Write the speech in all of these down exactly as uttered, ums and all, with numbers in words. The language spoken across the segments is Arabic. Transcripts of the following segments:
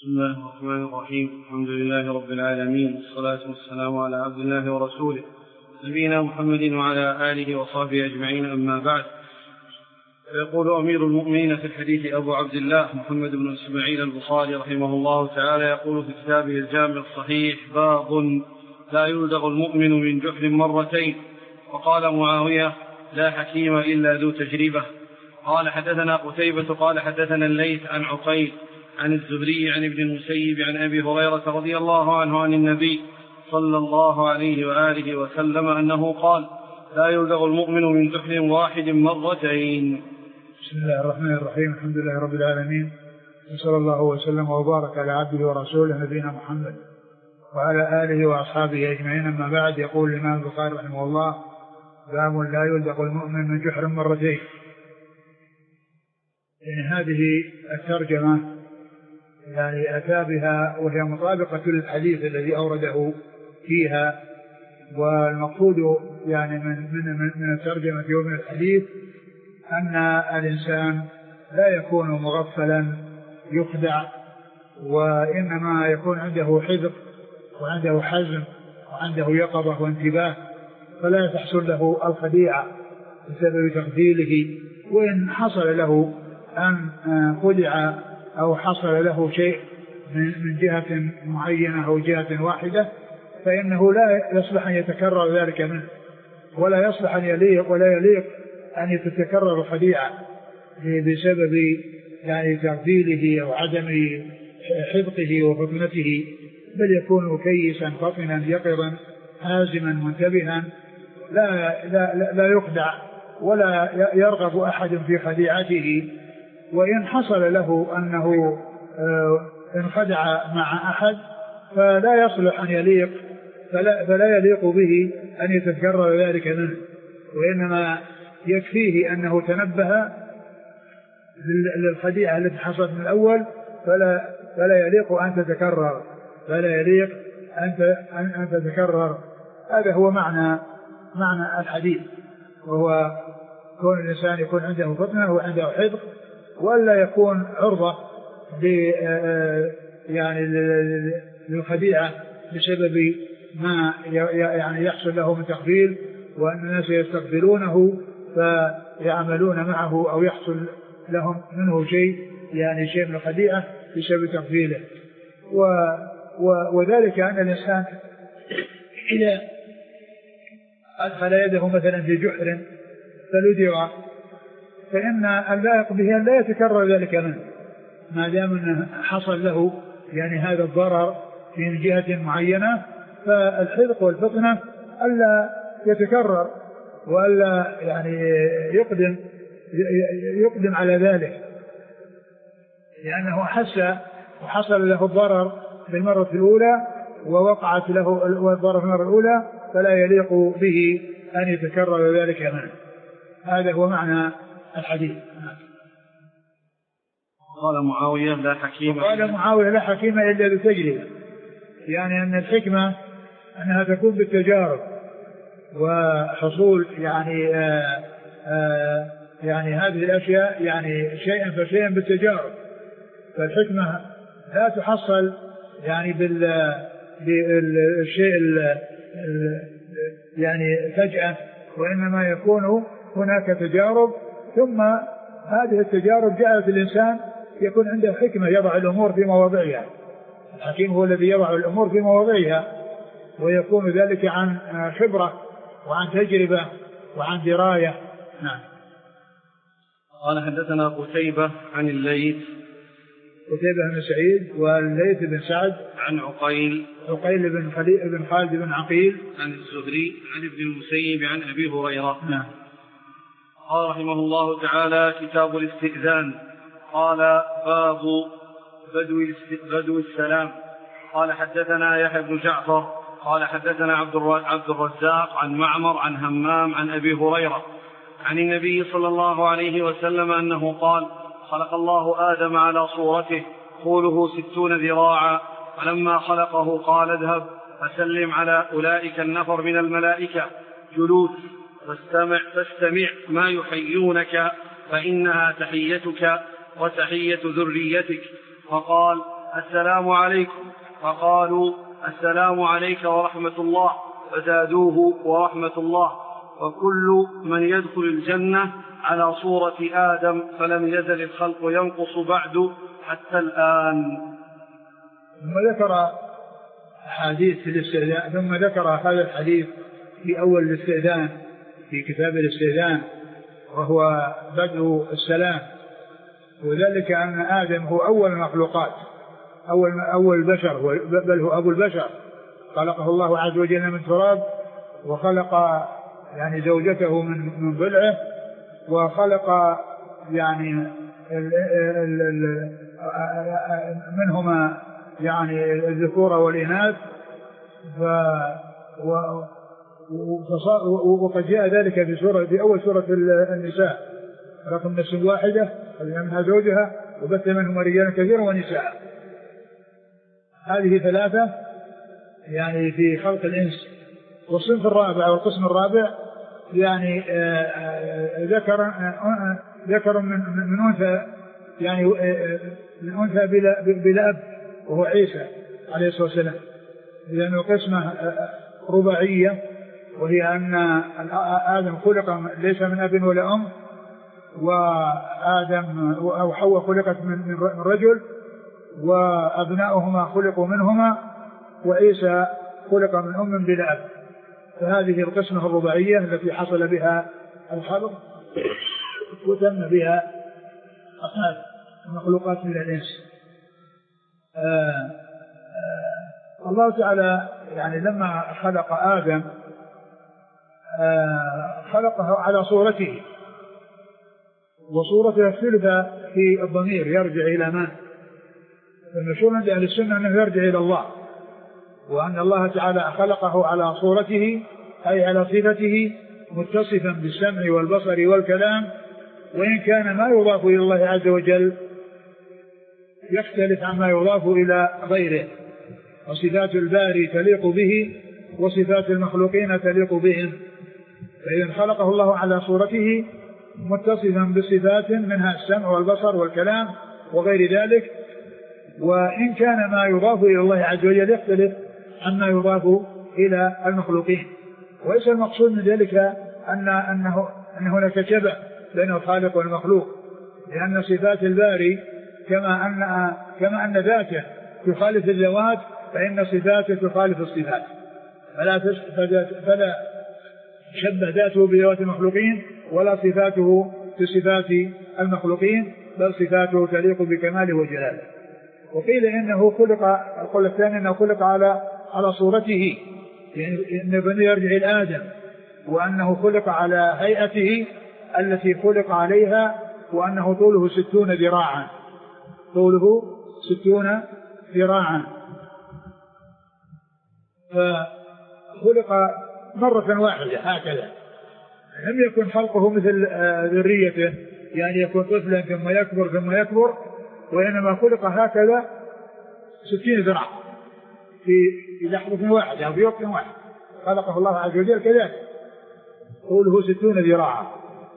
بسم الله الرحمن الرحيم. الحمد لله رب العالمين، والصلاة والسلام على عبد الله ورسوله نبينا محمد وعلى آله وصحبه أجمعين، أما بعد. يقول أمير المؤمنين في الحديث أبو عبد الله محمد بن إسماعيل البخاري رحمه الله تعالى، يقول في كتابه الجامع الصحيح: باب لا يلدغ المؤمن من جحر مرتين. وقال معاوية: لا حكيم إلا ذو تجربة. قال حدثنا قتيبة قال حدثنا الليث عن عقيل عن الزهري عن ابن المسيب عن أبي هريرة رضي الله عنه عن النبي صلى الله عليه وآله وسلم أنه قال: لا يلدغ المؤمن من جحر واحد مرتين. بسم الله الرحمن الرحيم. الحمد لله رب العالمين، وصلى الله وسلم وبارك على عبده ورسوله نبينا محمد وعلى آله وأصحابه أجمعين، أما بعد. يقول الإمام البخاري رحمه الله: باب لا يلدغ المؤمن من جحر مرتين. يعني هذه الترجمة يعني أتى بها وهي مطابقة للحديث الذي أورده فيها، والمقصود يعني من من من الترجمة ومن الحديث أن الإنسان لا يكون مغفلا يخدع، وإنما يكون عنده حذق وعنده حزم وعنده يقظة وانتباه، فلا تحصل له الخديعة بسبب تغفيله. وإن حصل له أن خدع أو حصل له شيء من جهة معينة أو جهة واحدة، فإنه لا يصلح أن يتكرر ذلك منه، ولا يصلح أن يليق ولا يليق أن تتكرر الخديعة بسبب يعني تغفيله أو عدم حذقه وفطنته، بل يكون كيسا فطنا يقظا هازما منتبها، لا, لا, لا يخدع ولا يرغب أحد في خديعته. وإن حصل له أنه انخدع مع أحد فلا يصلح أن يليق فلا, فلا يليق به أن يتكرر ذلك منه، وإنما يكفيه أنه تنبه للخديعة التي حصلت من الأول، فلا, فلا يليق أن تتكرر فلا يليق أن تتكرر. هذا هو معنى معنى الحديث، وهو كون الإنسان يكون عنده فطنة وعنده حذق، ولا يكون عرضة يعني للخديعة بسبب ما يعني يحصل له من تغفيل، وأن الناس يستغفلونه فيعملون معه أو يحصل لهم منه شيء يعني شيء من الخديعة بسبب تغفيله. وذلك أن الإنسان إذا أدخل يده مثلا في جحر فلدغ، فإن اللائق به أن لا يتكرر ذلك منه، ما دام أنه حصل له يعني هذا الضرر في جهة معينة، فالحذق والفطنة ألا يتكرر وألا يعني يقدم يقدم على ذلك، لأنه حس وحصل له الضرر في المرة الأولى ووقعت له الضرر في المرة الأولى، فلا يليق به أن يتكرر ذلك منه. هذا هو معنى الحديث. قال معاوية: لا حكيم قال معاوية: لا حكيم إلا بتجربة، يعني أن الحكمة أنها تكون بالتجارب وحصول يعني آآ آآ يعني هذه الأشياء يعني شيئا فشيئا بالتجارب، فالحكمة لا تحصل يعني بالشيء يعني فجأة، وإنما يكون هناك تجارب، ثم هذه التجارب جعلت الإنسان يكون عنده حكمة يضع الأمور في مواضعها. الحكيم هو الذي يضع الأمور في مواضعها، ويكون ذلك عن خبرة وعن تجربة وعن دراية. نعم. قال حدثنا قتيبة عن الليث قتيبة بن سعيد والليث بن سعد عن عقيل عقيل بن خليل بن خالد بن عقيل عن الزهري عن ابن المسيب عن أبي هريرة. نعم. قال رحمه الله تعالى: كتاب الاستئذان. قال: باب بدو بدو السلام. قال حدثنا يحيى بن جعفر قال حدثنا عبد الرزاق عن معمر عن همام عن أبي هريرة عن النبي صلى الله عليه وسلم أنه قال: خلق الله آدم على صورته، طوله ستون ذراعا، فلما خلقه قال: اذهب فسلم على أولئك النفر من الملائكة جلوس، فاستمع, فاستمع ما يحيونك، فإنها تحيتك وتحية ذريتك. فقال: السلام عليكم، فقالوا السلام عليك ورحمة الله، فزادوه ورحمة الله، وكل من يدخل الجنة على صورة آدم، فلم يزل الخلق ينقص بعد حتى الآن. ثم ذكر حديث الاستئذان، ثم ذكر هذا الحديث في أول الاستئذان في كتاب الاستئذان، وهو بدء السلام، وذلك أن آدم هو أول المخلوقات، أول أول البشر، بل هو أبو البشر، خلقه الله عز وجل من تراب، وخلق يعني زوجته من من ضلعه، وخلق يعني ال ال ال منهما يعني الذكور والإناث، وقد جاء ذلك في سورة في أول سورة النساء، خلق من نفس واحدة منها زوجها وبث منهما رجالا كثيرا ونساء. هذه ثلاثة يعني في خلق الإنس. والصنف الرابع والقسم الرابع يعني ذكر ذكر من من أنثى، يعني من أنثى بلا بلا أب، وهو عيسى عليه الصلاة والسلام، لأنه قسمة رباعية، وهي أن آدم خلق ليس من أب ولا أم، وآدم أو حواء خلقت من رجل، وأبناؤهما خلقوا منهما، وعيسى خلق من أم بلا أب. فهذه القسمة الرباعية التي حصل بها الخلق وتم بها أصناف المخلوقات من الإنس. آه آه الله تعالى يعني لما خلق آدم آه خلقه على صورته، وصورته اختلف في الضمير يرجع إلى من؟ فالمشهور عند أهل السنة أنه يرجع إلى الله، وأن الله تعالى خلقه على صورته أي على صفته، متصفا بالسمع والبصر والكلام، وإن كان ما يضاف إلى الله عز وجل يختلف عما يضاف إلى غيره، وصفات الباري تليق به وصفات المخلوقين تليق بهم. فإذا خلقه الله على صورته متصفا بصفات منها السمع والبصر والكلام وغير ذلك، وإن كان ما يضاف إلى الله عز وجل يختلف عما يضاف إلى المخلوقين. وليس المقصود من ذلك أن أنه أن هناك شبه بين الخالق والمخلوق، لأن صفات الباري كما أن كما أن ذاته تخالف الذوات، فإن صفاته تخالف الصفات، فلا فلا شبه ذاته بذوات المخلوقين ولا صفاته بصفات المخلوقين، بل صفاته تليق بكماله وجلاله. وقيل إنه خلق، القول الثاني أنه خلق على على صورته، يعني إن بني يرجع إلى آدم، وأنه خلق على هيئته التي خلق عليها، وأنه طوله ستون ذراعا، طوله ستون ذراعا، فخلق مرة واحدة هكذا، لم يكن خلقه مثل ذريته، يعني يكون طفلا ثم يكبر ثم يكبر، وإنما خلق هكذا ستين ذراع في لحظة واحدة أو في وقت واحد، خلقه الله عز وجل كذلك، طوله ستون ذراعا.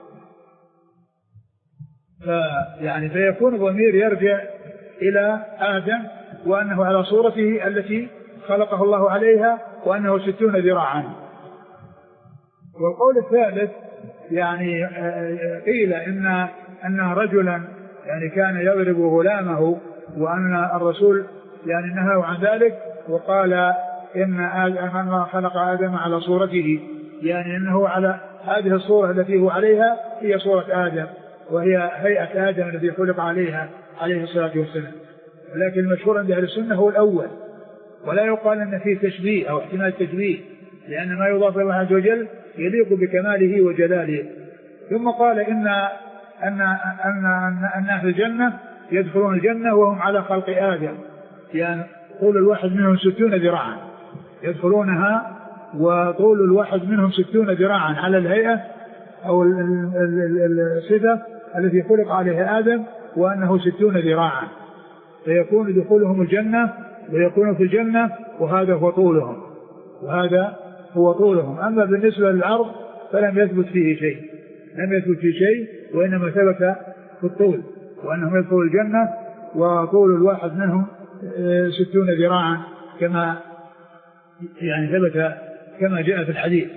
فيعني فيكون الضمير يرجع إلى آدم، وأنه على صورته التي خلقه الله عليها، وأنه ستون ذراعا. والقول الثالث يعني قيل إن أن رجلا يعني كان يضرب غلامه، وأن الرسول يعني نهى عن ذلك، وقال إن الله خلق آدم على صورته، يعني أنه على هذه الصورة التي هو عليها هي صورة آدم، وهي هيئة آدم التي خلق عليها عليه الصلاة والسلام. ولكن المشهور عند أهل السنة هو الأول، ولا يقال أن فيه تشبيه أو احتمال تشبيه، لأن ما يضاف إلى الله عز وجل يليق بكماله وجلاله. ثم قال إن أن أن أن أهل الجنة يدخلون الجنة وهم على خلق آدم، يعني طول الواحد منهم ستون ذراعا، يدخلونها وطول الواحد منهم ستون ذراعا على الهيئة أو الصفة التي خلق عليها آدم، وأنه ستون ذراعا، فيكون دخولهم الجنة ويكونوا في الجنة، وهذا هو طولهم وهذا هو طولهم. أما بالنسبة للعرض فلم يثبت فيه شيء، لم يثبت فيه شيء، وإنما ثبت في الطول، وأنهم يدخلوا الجنة وطول الواحد منهم ستون ذراعا كما يعني ثبت كما جاء في الحديث.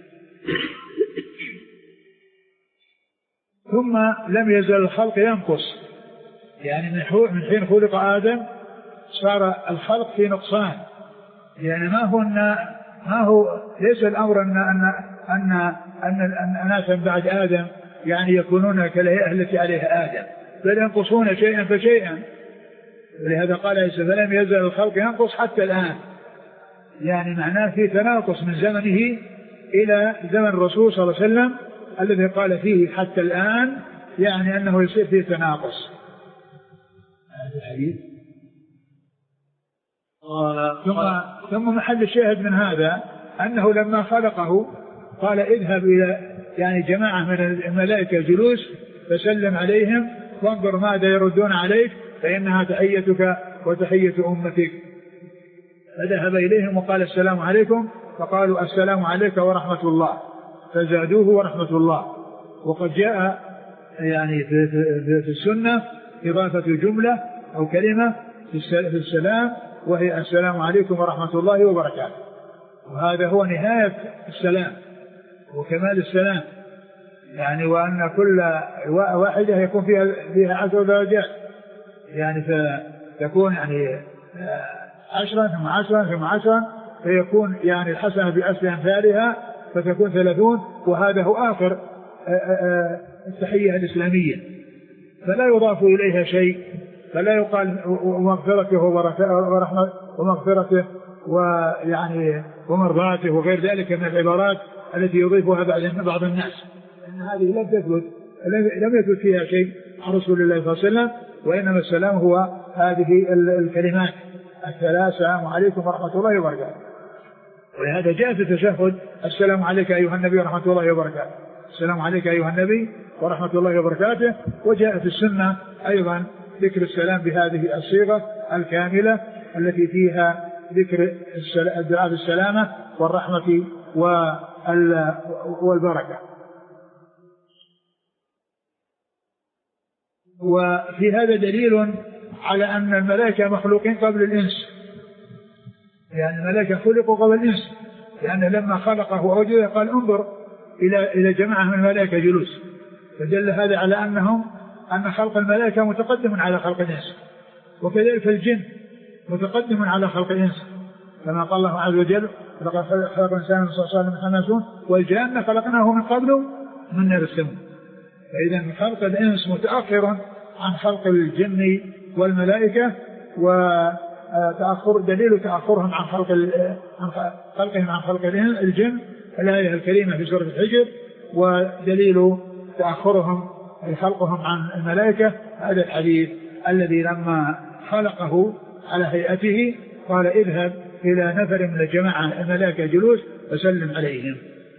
ثم لم يزل الخلق ينقص، يعني من حين خلق آدم صار الخلق في نقصان، يعني ما هو ما هو ليس الأمر أن أن أن أن الناس بعد آدم يعني يكونون كالهيئة التي عليها آدم، بل ينقصون شيئا فشيئا. ولهذا قال عيسى فلم يزل الخلق ينقص حتى الآن، يعني معناه في تناقص من زمنه إلى زمن الرسول صلى الله عليه وسلم الذي قال فيه حتى الآن، يعني أنه يصير فيه تناقص. هذا الحديث. ثم ثم محل الشاهد من هذا أنه لما خلقه قال اذهب إلى يعني جماعة من الملائكة جلوس فسلم عليهم وانظر ماذا يردون عليك فإنها تحيتك وتحية أمتك. فذهب إليهم وقال السلام عليكم، فقالوا السلام عليك ورحمة الله، فزادوه ورحمة الله. وقد جاء يعني في, في, في السنة إضافة جملة أو كلمة في السلام وهي السلام عليكم ورحمة الله وبركاته، وهذا هو نهاية السلام وكمال السلام، يعني وأن كل واحدة يكون فيها فيها عشر درجات، يعني فتكون يعني عشرا ثم عشرا ثم عشرا فيكون يعني الحسنة بأصل أمثالها فتكون ثلاثون، وهذا هو آخر التحية الإسلامية، فلا يضاف إليها شيء، فلا يقال ومغفرته ورحمة ومغفرته ويعني ومرضاته وغير ذلك من العبارات التي يضيفها بعض الناس، إن هذه لم تثبت لم يثبت فيها شيء عن رسول الله صلى الله عليه وسلم، وإنما السلام هو هذه الكلمات الثلاث السلام عليكم ورحمة الله وبركاته. ولهذا جاء في التشهد السلام عليك أيها النبي ورحمة الله وبركاته، السلام عليك أيها النبي ورحمة الله وبركاته. وجاء في السنة أيضا ذكر السلام بهذه الصيغة الكاملة التي فيها ذكر الدعاء بالسلامة والرحمة والبركة. وفي هذا دليل على أن الملائكة مخلوقين قبل الإنس، يعني الملائكة خلقوا قبل الإنس، لأنه لما خلقه ووجده قال انظر إلى إلى جماعة من الملائكة جلوس، فدل هذا على أنهم أن خلق الملائكة متقدم على خلق الإنس، وكذلك الجن متقدم على خلق الإنس، كما قال الله عز وجل لقد خلق الإنسان من صلصال من حمأ والجان خلقناه من قبل من نار السموم. فإذا خلق الإنس متأخر عن خلق الجن والملائكة، وتأخر دليل تأخرهم عن خلق عن خلقهم عن خلق الجن الآية الكريمة في سورة الحجر، ودليل تأخرهم خلقهم عن الملائكة هذا الحديث الذي لما خلقه على هيئته قال اذهب إلى نفر من الجماعة الملائكة جلوس وسلم عليهم.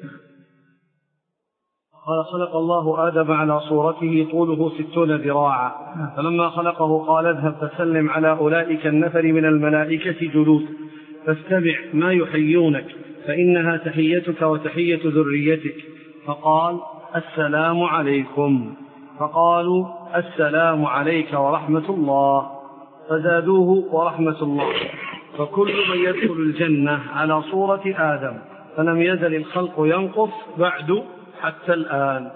قال خلق الله آدم على صورته طوله ستون ذراعا، فلما خلقه قال اذهب فسلم على أولئك النفر من الملائكة جلوس فاستمع ما يحيونك فإنها تحيتك وتحية ذريتك. فقال السلام عليكم، فقالوا السلام عليك ورحمة الله، فزادوه ورحمة الله. فكل من يدخل الجنة على صورة آدم، فلم يزل الخلق ينقص بعد حتى الآن.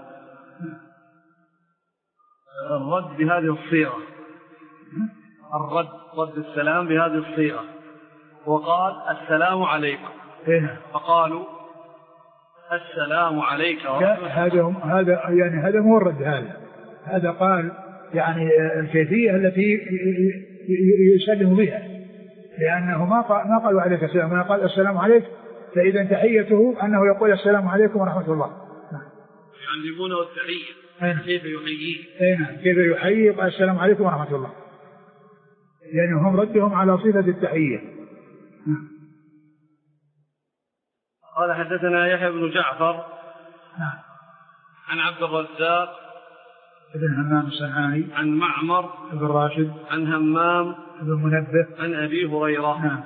الرد بهذه الصيغة، الرد رد السلام بهذه الصيغة، وقال السلام عليكم، فقالوا السلام عليك هذا هذا يعني هذا مو الرد، هذا هذا قال يعني الكيفية التي يسلم بها، لأنه ما قال ما قالوا عليك السلام، ما قال السلام عليك، فإذا تحيته أنه يقول السلام عليكم ورحمة الله. يعلمونه التحية كيف يحييه، أين كيف يحيي السلام عليكم ورحمة الله، يعني هم ردهم على صفة التحية. قال حدثنا يحيى بن جعفر عن عبد الرزاق ابن همام الصنعاني عن معمر بن راشد عن همام بن منبه عن أبي هريرة نعم.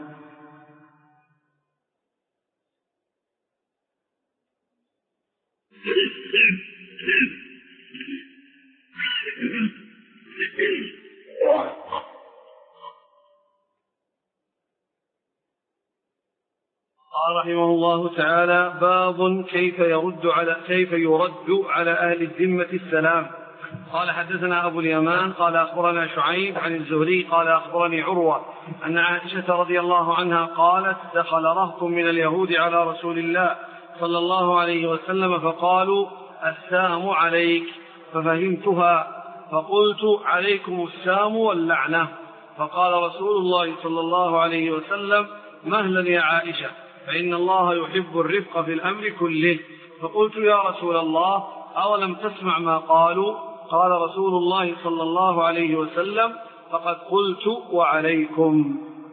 قال رحمه الله تعالى: باب كيف يرد على كيف يرد على أهل الذمة السلام. قال: حدثنا أبو اليمان قال أخبرنا شعيب عن الزهري قال أخبرني عروة أن عائشة رضي الله عنها قالت: دخل رهط من اليهود على رسول الله صلى الله عليه وسلم فقالوا: السام عليك، ففهمتها فقلت: عليكم السام واللعنة. فقال رسول الله صلى الله عليه وسلم: مهلا يا عائشة، فإن الله يحب الرفق في الأمر كله. فقلت: يا رسول الله، أولم تسمع ما قالوا؟ قال رسول الله صلى الله عليه وسلم: فقد قلت وعليكم.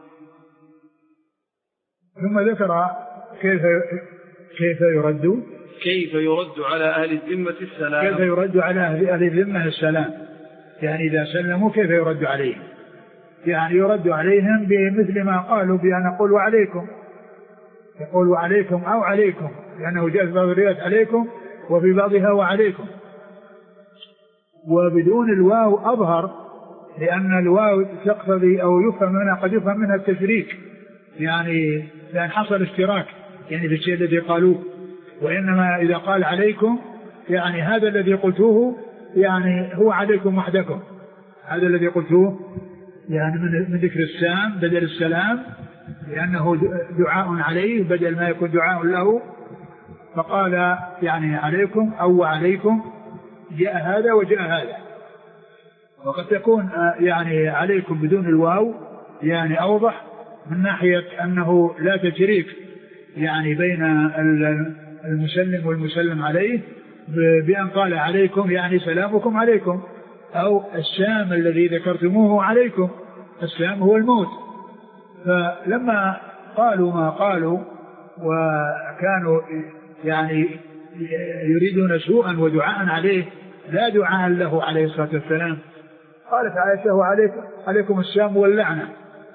ثم ذكر كيف كيف يرد كيف يرد على أهل الذمة السلام. كيف يرد على أهل الذمة السلام، يعني إذا سلموا كيف يرد عليهم، يعني يرد عليهم بمثل ما قالوا بأن نقول وعليكم، يقول وعليكم أو عليكم، لأنه جاء في بعض الروايات عليكم وفي بعضها وعليكم، وبدون الواو أظهر، لأن الواو تقتضي أو يفهم منها قد يفهم منها التشريك، يعني لأن حصل اشتراك يعني في الشيء الذي قالوه. وإنما إذا قال عليكم يعني هذا الذي قلتوه يعني هو عليكم وحدكم، هذا الذي قلتوه يعني من ذكر السام بدل السلام، لأنه دعاء عليه بدل ما يكون دعاء له، فقال يعني عليكم أو عليكم، جاء هذا وجاء هذا. وقد تكون يعني عليكم بدون الواو يعني أوضح من ناحية أنه لا تشريك يعني بين المسلم والمسلم عليه، بأن قال عليكم يعني سلامكم عليكم، أو السام الذي ذكرتموه عليكم، السام هو الموت. فلما قالوا ما قالوا وكانوا يعني يريدون سوءا ودعاء عليه لا دعاء له عليه الصلاة والسلام، قالت عائشة: وعليكم عليكم السام واللعنة،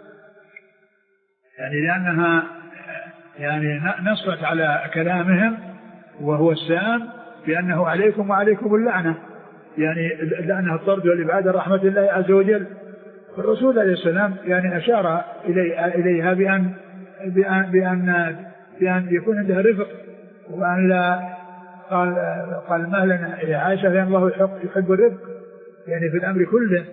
يعني لأنها يعني نصت على كلامهم وهو السام بأنه عليكم وعليكم اللعنة، يعني لأنها الطرد والإبعاد رحمة الله عز وجل. فالرسول عليه السلام يعني أشار إليها بأن بأن بأن, بأن يكون عندها رفق، وأن لا قال قال مهلا يا عائشة لأن الله يحب الرفق يعني في الأمر كله.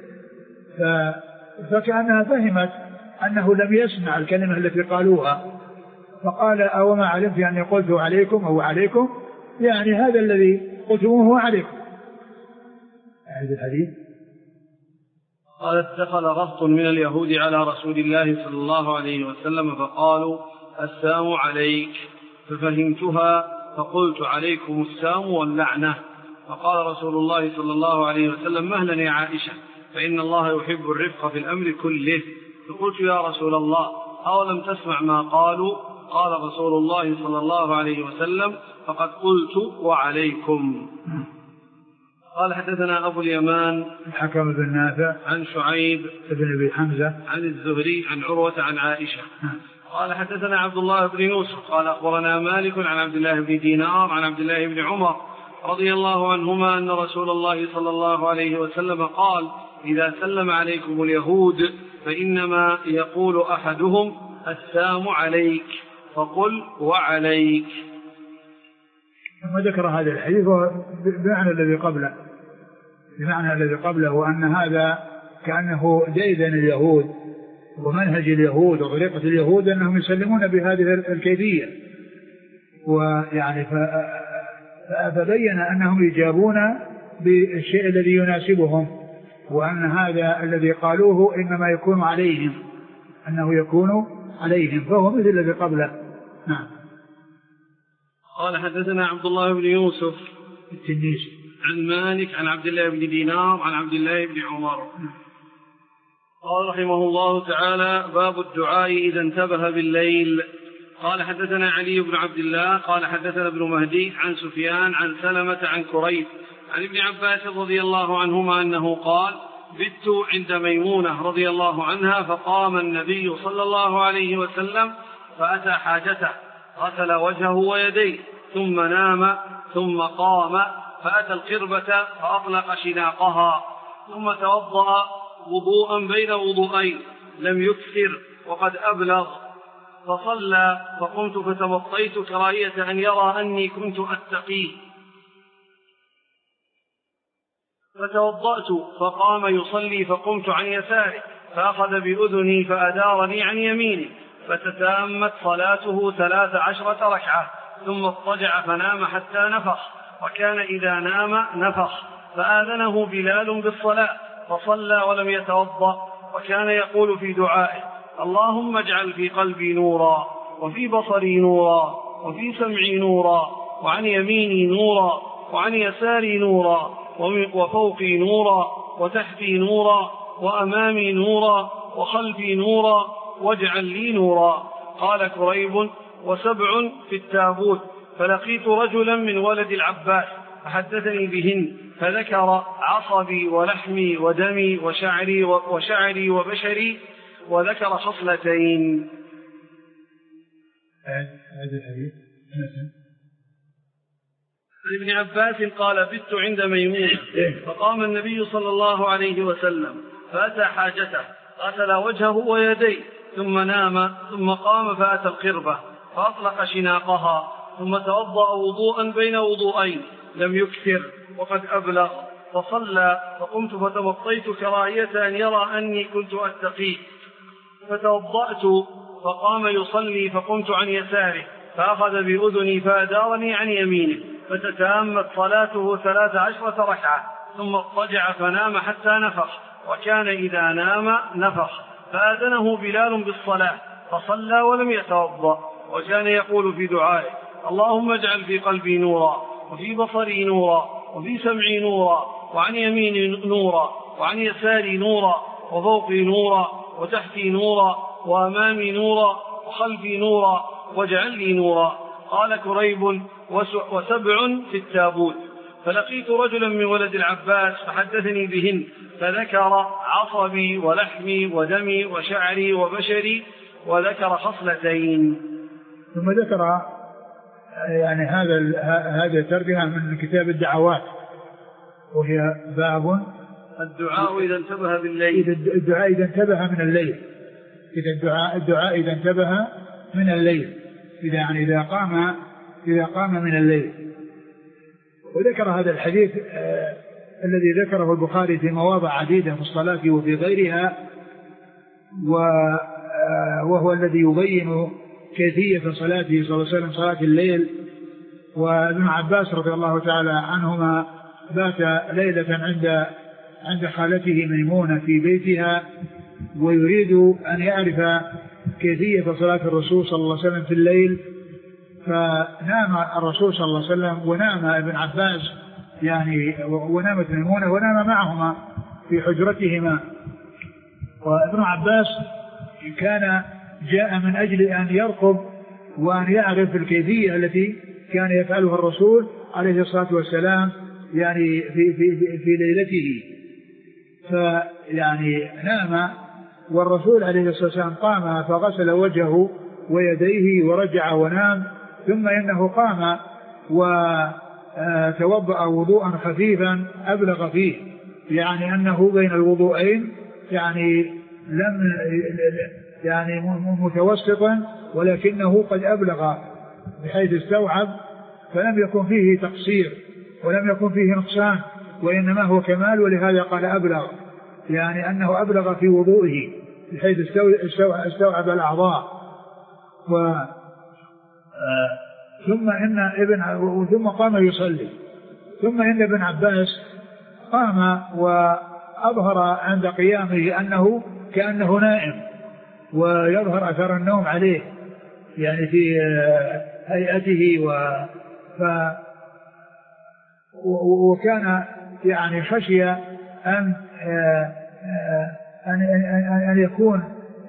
فكأنها فهمت أنه لم يسمع الكلمة التي قالوها، فقال: أو ما علمت يعني قلت عليكم أو عليكم، يعني هذا الذي قلتموه عليكم. هذا الحديث قال: دخل رهط من اليهود على رسول الله صلى الله عليه وسلم فقالوا: السام عليك، ففهمتها فقلت: عليكم السام واللعنة. فقال رسول الله صلى الله عليه وسلم: مهلا يا عائشة، فإن الله يحب الرفق في الأمر كله. فقلت: يا رسول الله، أولم تسمع ما قالوا؟ قال رسول الله صلى الله عليه وسلم: فقد قلت وعليكم. قال: حدثنا أبو اليمان الحكم بن نافع عن شعيب بن أبي حمزة عن الزهري عن عروة عن عائشة قال: حدثنا عبد الله بن يوسف قال أخبرنا مالك عن عبد الله بن دينار عن عبد الله بن عمر رضي الله عنهما أن رسول الله صلى الله عليه وسلم قال: إذا سلم عليكم اليهود فإنما يقول أحدهم: السام عليك، فقل وعليك. ثم ذكر هذا الحديث بمعنى الذي قبله، بمعنى الذي قبله أن هذا كأنه ديدن اليهود ومنهج اليهود وطريقة اليهود أنهم يسلمون بهذه الكيفية، ويعني فبين أنهم يجابون بالشيء الذي يناسبهم، وأن هذا الذي قالوه إنما يكون عليهم، أنه يكون عليهم، فهو مثل الذي قبله. نعم. قال: حدثنا عبد الله بن يوسف التنيسي عن مالك عن عبد الله بن دينار عن عبد الله بن عمر. قال رحمه الله تعالى: باب الدعاء إذا انتبه بالليل. قال: حدثنا علي بن عبد الله قال حدثنا ابن مهدي عن سفيان عن سلمة عن كريب عن ابن عباس رضي الله عنهما أنه قال: بت عند ميمونة رضي الله عنها، فقام النبي صلى الله عليه وسلم فأتى حاجته، غسل وجهه ويديه ثم نام، ثم قام فأتى القربة فأطلق شناقها، ثم توضأ وضوءا بين وضوءين لم يكثر وقد أبلغ، فصلى فقمت فتوضأت كراهية أن يرى أني كنت أتقيه، فتوضأت فقام يصلي فقمت عن يساره فأخذ بأذني فأدارني عن يمينه، فتتامت صلاته ثلاث عشرة ركعة، ثم اضطجع فنام حتى نفخ، وكان إذا نام نفخ، فآذنه بلال بالصلاة فصلى ولم يتوضأ، وكان يقول في دعائه: اللهم اجعل في قلبي نورا، وفي بصري نورا، وفي سمعي نورا، وعن يميني نورا، وعن يساري نورا، وفوقي نورا، وتحتي نورا، وأمامي نورا، وخلفي نورا، واجعل لي نورا. قال كريب: وسبع في التابوت، فلقيت رجلا من ولد العباس فحدثني بهن، فذكر عصبي ولحمي ودمي وشعري وشعري وبشري، وذكر خصلتين. هذا الحديث عن ابن عباس قال: بت عند ميمونة، فقام النبي صلى الله عليه وسلم فأتى حاجته، غسل وجهه ويديه، ثم نام، ثم قام فأتى القربة فأطلق شناقها، ثم توضأ وضوءا بين وضوءين لم يكثر وقد أبلغ، فصلى فقمت فتوضأت كراهية أن يرى أني كنت أتقيه، فتوضأت فقام يصلي فقمت عن يساره فأخذ بأذني فأدارني عن يمينه، فتتامت صلاته ثلاث عشرة ركعة، ثم اضطجع فنام حتى نفخ، وكان إذا نام نفخ، فآذنه بلال بالصلاة فصلى ولم يتوضأ، وكان يقول في دعائه: اللهم اجعل في قلبي نورا، وفي بصري نورا، وفي سمعي نورا، وعن يميني نورا، وعن يساري نورا، وفوقي نورا، وتحتي نورا، وأمامي نورا، وخلفي نورا، واجعل لي نورا. قال كريب: وسبع في التابوت، فلقيت رجلا من ولد العباس فحدثني بهن، فذكر عصبي ولحمي ودمي وشعري وبشري، وذكر خصلتين. ثم ذكر يعني هذا هذا ترجمة من كتاب الدعوات، وهي باب الدعاء إذا انتبه بالليل. الدعاء إذا انتبه من الليل، إذا الدعاء الدعاء إذا انتبه من الليل، إذا يعني إذا قام إذا قام من الليل. وذكر هذا الحديث آه الذي ذكره البخاري في مواضع عديدة في الصلاة وفي غيرها، وهو الذي يبين كيفية صلاته صلى الله عليه وسلم صلاة الليل. وابن عباس رضي الله تعالى عنهما بات ليلة عند عند خالته ميمونة في بيتها، ويريد أن يعرف كيفية صلاة الرسول صلى الله عليه وسلم في الليل، فنام الرسول صلى الله عليه وسلم ونام ابن عباس يعني ونامت ميمونة ونام معهما في حجرتهما. وابن عباس كان جاء من أجل أن يرقب وأن يعرف الكيفية التي كان يفعلها الرسول عليه الصلاة والسلام يعني في, في, في ليلته. فيعني نام والرسول عليه الصلاة والسلام قام فغسل وجهه ويديه ورجع ونام، ثم إنه قام وتوضأ وضوءا خفيفا أبلغ فيه، يعني أنه بين الوضوءين يعني لم يعني متوسطا، ولكنه قد أبلغ بحيث استوعب، فلم يكن فيه تقصير ولم يكن فيه نقصان، وإنما هو كمال، ولهذا قال أبلغ، يعني أنه أبلغ في وضوئه بحيث استوعب الأعضاء. و ثم إن ابن ثم قام يصلي، ثم إن ابن عباس قام وأظهر عند قيامه أنه كأنه نائم، ويظهر أثر النوم عليه يعني في هيئته، و ف وكان يعني خشي أن أن أن يكون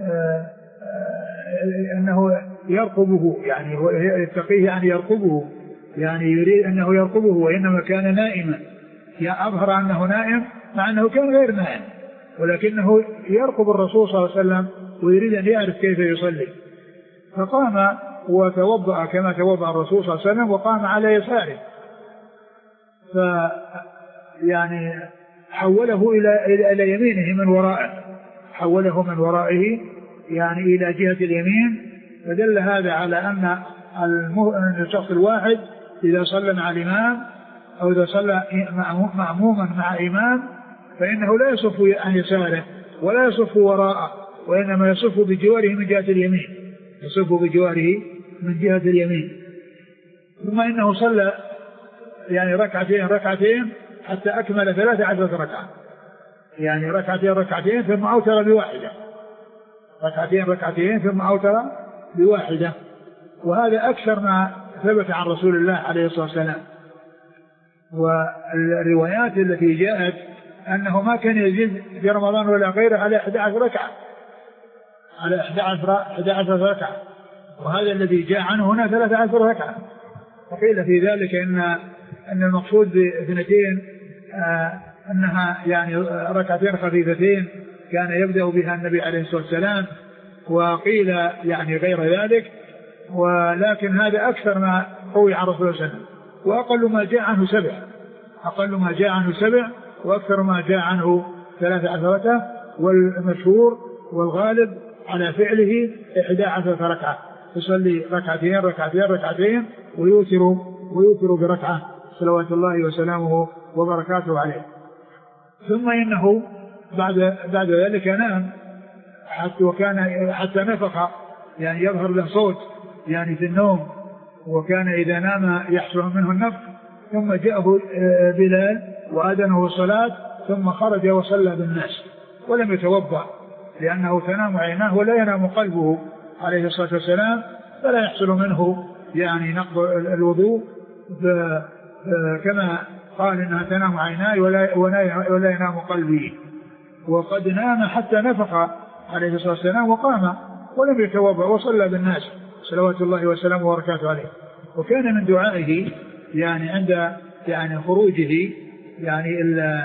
أنه يرقبه، يعني يتقيه يعني يرقبه، يعني يريد أنه يرقبه، وإنما كان نائما، يعني أظهر أنه نائم مع أنه كان غير نائم، ولكنه يرقب الرسول صلى الله عليه وسلم ويريد أن يعرف كيف يصلي. فقام وتوضأ كما توضأ الرسول صلى الله عليه وسلم، وقام على يساره، ف يعني حوله إلى إلى يمينه من ورائه، حوله من ورائه يعني إلى جهة اليمين، فدل هذا على أن الشخص الواحد إذا صلى مع الإمام أو إذا صلى مأموما مع إمام فإنه لا يصف عن يساره ولا يصف وراءه، وإنما يصف بجواره من جهة اليمين، يصف بجواره من جهة اليمين. ثم إنه صلى يعني ركعتين ركعتين حتى أكمل ثلاثة عشرة ركعة، يعني ركعتين ركعتين ثم أوتر بواحدة، ركعتين ركعتين ثم أوتر بواحدة. وهذا أكثر ما ثبت عن رسول الله عليه الصلاة والسلام. والروايات التي جاءت أنه ما كان يزيد في رمضان ولا غيره على أحد عشر ركعة، على أحد عشر ركعة، وهذا الذي جاء عنه هنا ثلاثة عشر ركعة. وقيل في ذلك إن أن المقصود باثنتين آه أنها يعني ركعتين خفيفتين كان يبدأ بها النبي عليه الصلاة والسلام، وقيل يعني غير ذلك، ولكن هذا أكثر ما روي عن رسول الله صلى الله عليه وسلم. وأقل ما جاء عنه سبع، أقل ما جاء عنه سبع، وأكثر ما جاء عنه ثلاثة عشرة، والمشهور والغالب على فعله إحدى عشرة ركعة، يصلي ركعتين ركعتين ركعتين ويوتر ويوتر بركعة صلوات الله وسلامه وبركاته عليه. ثم إنه بعد بعد ذلك نام حتى وكان حتى نفخ، يعني يظهر له صوت يعني في النوم، وكان إذا نام يحصل منه النفخ. ثم جاءه بلال وأذنه الصلاة، ثم خرج وصلى بالناس ولم يتوضأ، لأنه تنام عيناه ولا ينام قلبه عليه الصلاة والسلام، فلا يحصل منه يعني نقض الوضوء كما قال إنها تنام عيناي ولا, ولا ينام قلبي. وقد نام حتى نفخ عليه الصلاة والسلام وقام ولم يتوضأ وصلى بالناس صلوات الله وسلامه وبركاته عليه. وكان من دعائه يعني عند يعني خروجه يعني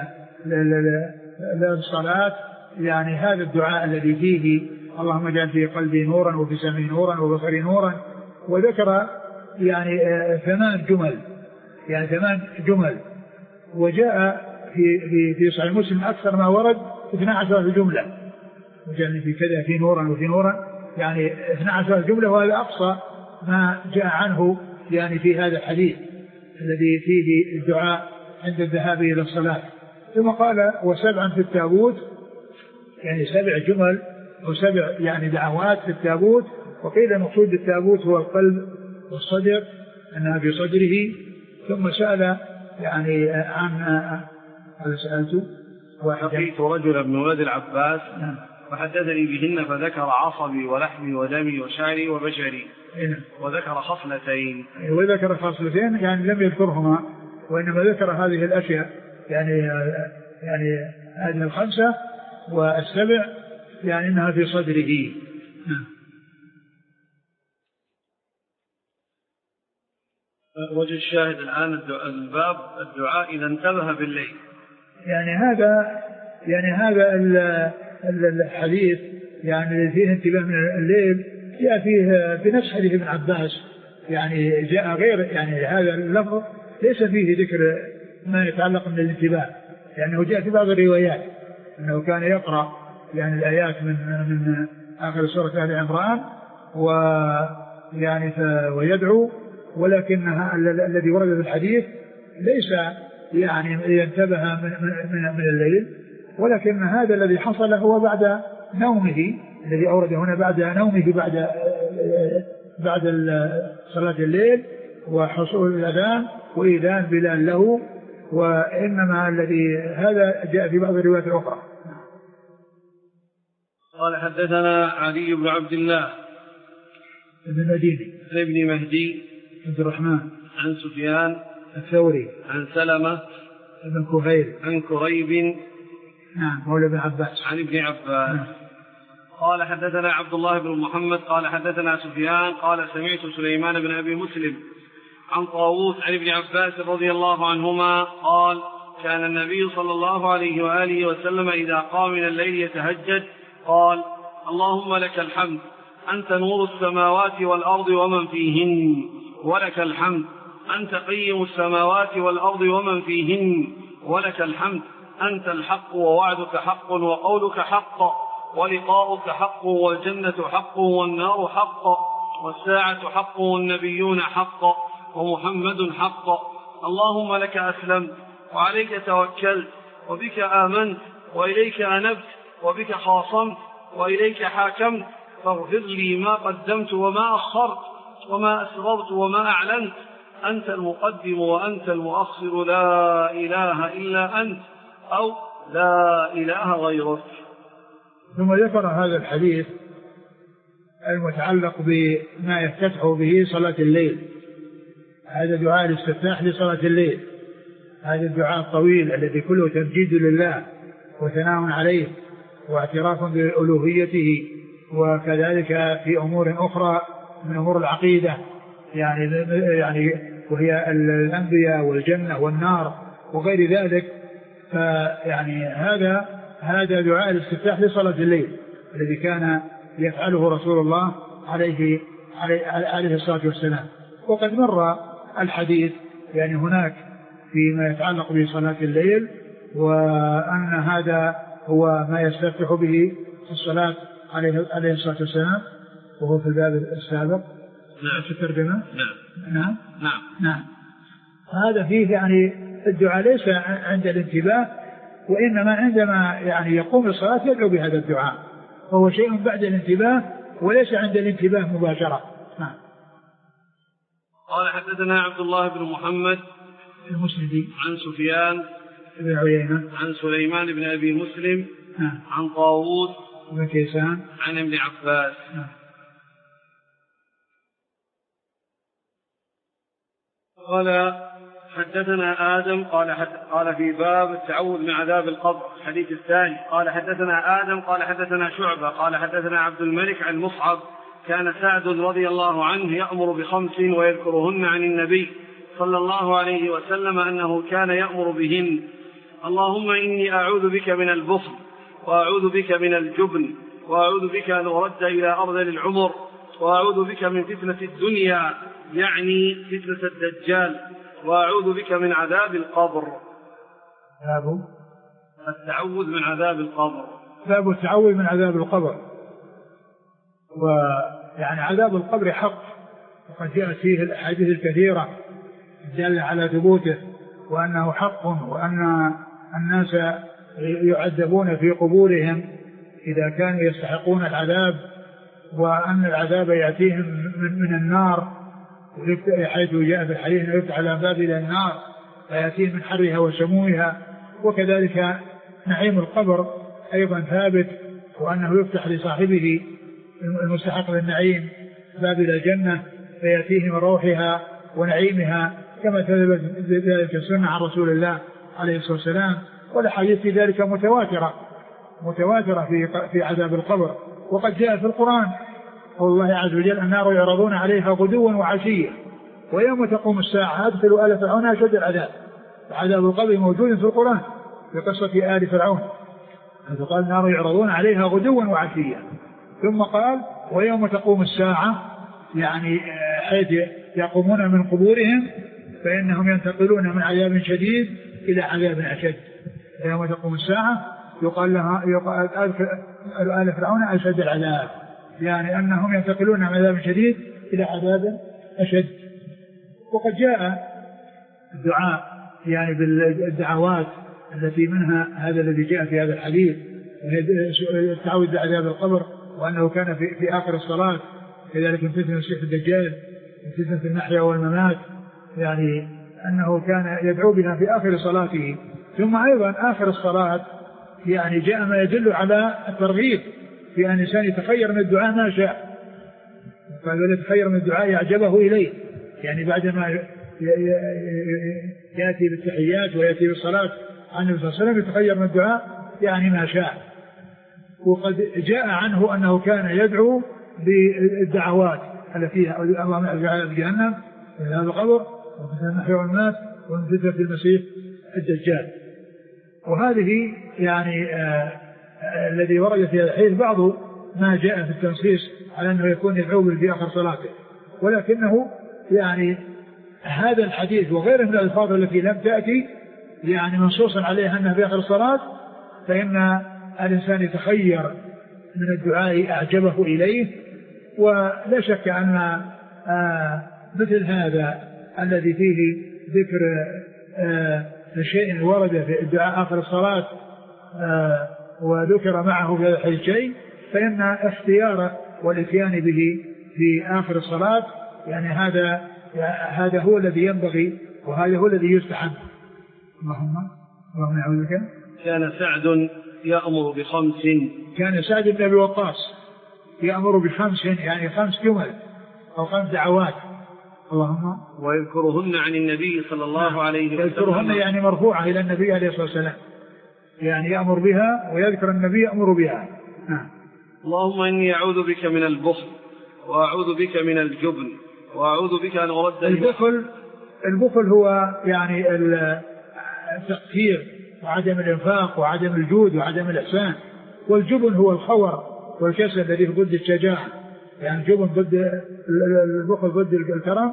الصلاة يعني هذا الدعاء الذي فيه اللهم اجعل في قلبي نورا وفي سمعي نورا وبصري نورا. وذكر يعني ثمان جمل، يعني ثمان جمل، وجاء في في في صحيح مسلم أكثر ما ورد اثنا عشر جملة، وجعلني في كذا في نورا وفي نورا، يعني اثنا عشر جملة، وهذا أقصى ما جاء عنه يعني في هذا الحديث الذي فيه الدعاء عند الذهاب إلى الصلاة. ثم قال وسبعا في التابوت، يعني سبع جمل وسبع يعني دعوات في التابوت. وقيل المقصود بالتابوت هو القلب والصدر، أنها في صدره. ثم سأل يعني عن هذا سألته وحقيت رجلا من ولد العباس وحدثني بهن فذكر عصبي ولحمي ودمي وشعري وبشري، وذكر خصلتين. وذكر خصلتين يعني لم يذكرهما، وإنما ذكر هذه الأشياء يعني يعني هذه الخمسة والسبع يعني إنها في صدره. وجه الشاهد الآن الباب الدعاء إذا انتبه بالليل، يعني هذا يعني هذا الحديث يعني فيه انتباه من الليل جاء فيه بنفس حديث ابن عباس، يعني جاء غير يعني هذا اللفظ ليس فيه ذكر ما يتعلق من الانتباه، يعني جاء في بعض الروايات أنه كان يقرأ يعني الآيات من من آخر سورة آل عمران ويعني ويدعو، ولكنها الذي ورد في الحديث ليس يعني ينتبه من, من, من الليل، ولكن هذا الذي حصل هو بعد نومه، الذي أورد هنا بعد نومه بعد بعد صلاة الليل وحصول الأذان وإذان بلال له. وإنما الذي هذا جاء في بعض الروايات الأخرى. قال حدثنا علي بن عبد الله ابن مديني ابن مهدي عبد الرحمن عن سفيان الثوري عن سلمة ابن كهيل عن كريب نعم مولى ابن عباس عن ابن عباس نعم. قال حدثنا عبد الله بن محمد قال حدثنا سفيان قال سمعت سليمان بن أبي مسلم عن طاووس عن ابن عباس رضي الله عنهما قال كان النبي صلى الله عليه وآله وسلم إذا قام من الليل يتهجد قال اللهم لك الحمد أنت نور السماوات والأرض ومن فيهن ولك الحمد أنت قيم السماوات والأرض ومن فيهن ولك الحمد أنت الحق ووعدك حق وقولك حق ولقاؤك حق والجنة حق والنار حق والساعة حق والنبيون حق ومحمد حق. اللهم لك أسلمت وعليك توكلت وبك آمنت وإليك أنبت وبك خاصمت وإليك حاكمت، فاغفر لي ما قدمت وما أخرت وما أسررت وما أعلنت، أنت المقدم وأنت المؤخر، لا إله إلا أنت، أو لا إله غيرك. ثم ذكر هذا الحديث المتعلق بما يفتتح به صلاة الليل. هذا دعاء الاستفتاح لصلاة الليل، هذا الدعاء الطويل الذي كله تمجيد لله وثناء عليه واعتراف بألوهيته، وكذلك في أمور أخرى من أمور العقيدة يعني يعني وهي الأنبياء والجنة والنار وغير ذلك. فيعني هذا هذا دعاء الاستفتاح لصلاة الليل الذي كان يفعله رسول الله عليه عليه الصلاة والسلام. وقد مر الحديث يعني هناك فيما يتعلق بصلاة الليل، وأن هذا هو ما يستفتح به الصلاة عليه عليه الصلاة والسلام، وهو في الباب السابق. نعم. في الترجمة. نعم. نعم. نعم. نعم. هذا فيه يعني الدعاء ليس عند الانتباه، وإنما عندما يعني يقوم الصلاة يدعو بهذا الدعاء، فهو شيء بعد الانتباه وليس عند الانتباه مباشرة. نعم. قال حدثنا عبد الله بن محمد المسندي عن سفيان بن عيينة عن سليمان بن أبي مسلم نعم. عن طاووس بن كيسان عن ابن عباس. نعم. قال حدثنا آدم قال حد قال في باب التعوذ من عذاب القبر الحديث الثاني. قال حدثنا آدم قال حدثنا شعبة قال حدثنا عبد الملك عن مصعب كان سعد رضي الله عنه يأمر بخمس ويذكرهن عن النبي صلى الله عليه وسلم أنه كان يأمر بهن: اللهم إني أعوذ بك من البخل، وأعوذ بك من الجبن، وأعوذ بك أن أرد إلى أرذل العمر، وأعوذ بك من فتنة الدنيا يعني فتنة الدجال، وأعوذ بك من عذاب القبر. باب التعوذ من عذاب القبر. باب التعوذ من عذاب القبر. ويعني عذاب القبر حق، وقد جاءت فيه الأحاديث الكثيرة الدالة على ثبوته، وأنه حق، وأن الناس يعذبون في قبورهم إذا كانوا يستحقون العذاب، وأن العذاب يأتيهم من النار، حيث جاء في الحديث أنه يفتح الأبواب إلى النار فيأتيهم من حرها وسمومها. وكذلك نعيم القبر أيضا ثابت، وأنه يفتح لصاحبه المستحق للنعيم باب إلى الجنة فيأتيه من روحها ونعيمها، كما ثبت ذلك السنة عن رسول الله عليه الصلاة والسلام. والحديث في ذلك متواترة متواترة في في عذاب القبر. وقد جاء في القرآن قول الله عز وجل: النار يعرضون عليها غدوا وعشيا ويوم تقوم الساعة أدخلوا آل فرعون أشد العذاب. عذاب القبر موجود في القرآن في قصة آل فرعون، قال النار يعرضون عليها غدوا وعشيا، ثم قال ويوم تقوم الساعة يعني حيث يقومون من قبورهم فإنهم ينتقلون من عذاب شديد إلى عذاب أشد. يوم تقوم الساعة يقال لها يقال آل فرعون أشد العذاب، يعني أنهم ينتقلون من عذاب شديد إلى عذاب أشد. وقد جاء الدعاء يعني بالدعوات التي منها هذا الذي جاء في هذا الحديث، التعوذ بعذاب القبر، وأنه كان في, في آخر الصلاة، كذلك من فتنة المسيح الدجال، من فتنة المحيا والممات، يعني أنه كان يدعو بها في آخر صلاته. ثم أيضا آخر الصلاة يعني جاء ما يدل على الترغيب في أن الإنسان يتخير من الدعاء ما شاء، فقال يتخير من الدعاء يعجبه إليه، يعني بعدما يأتي بالتحيات ويأتي بالصلاة عن النبي صلى الله عليه وسلم يتخير من الدعاء يعني ما شاء. وقد جاء عنه أنه كان يدعو بالدعوات التي اللهم اجعلنا في جهنم من هذا القبر ومن المحيا والممات ومن فتنة المسيح الدجال. وهذه يعني آه آه الذي ورد في هذا الحديث بعض ما جاء في التنصيص على أنه يكون يدعو في آخر صلاته، ولكنه يعني هذا الحديث وغيره من الألفاظ التي لم تأتي يعني منصوصا عليها أنها في آخر الصلاة، فإن الإنسان يتخير من الدعاء أعجبه إليه، ولا شك أن آه مثل هذا الذي فيه ذكر آه شيء ورد في الدعاء آخر الصلاة آه وذكر معه في هذا الشيء، فإن اختياره والاتيان به في آخر الصلاة يعني هذا هذا هو الذي ينبغي وهذا هو الذي يستحب. اللهم اللهم نعوذ بك. كان سعد يأمر بخمس كان سعد بن أبي وقاص يأمر بخمس يعني خمس جمل أو خمس دعوات. اللهم ويذكرهن عن النبي صلى الله عليه وسلم. يذكرهن يعني مرفوعة إلى النبي عليه الصلاة والسلام، يعني يأمر بها ويذكر النبي يأمر بها. نعم. اللهم إني أعوذ بك من البخل وأعوذ بك من الجبن وأعوذ بك أن أرد. البخل البخل هو يعني التقصير وعدم الإنفاق وعدم الجود وعدم الإحسان، والجبن هو الخور والكسل الذي ضد الشجاعة، يعني الجبن ضد البخل ضد الكرم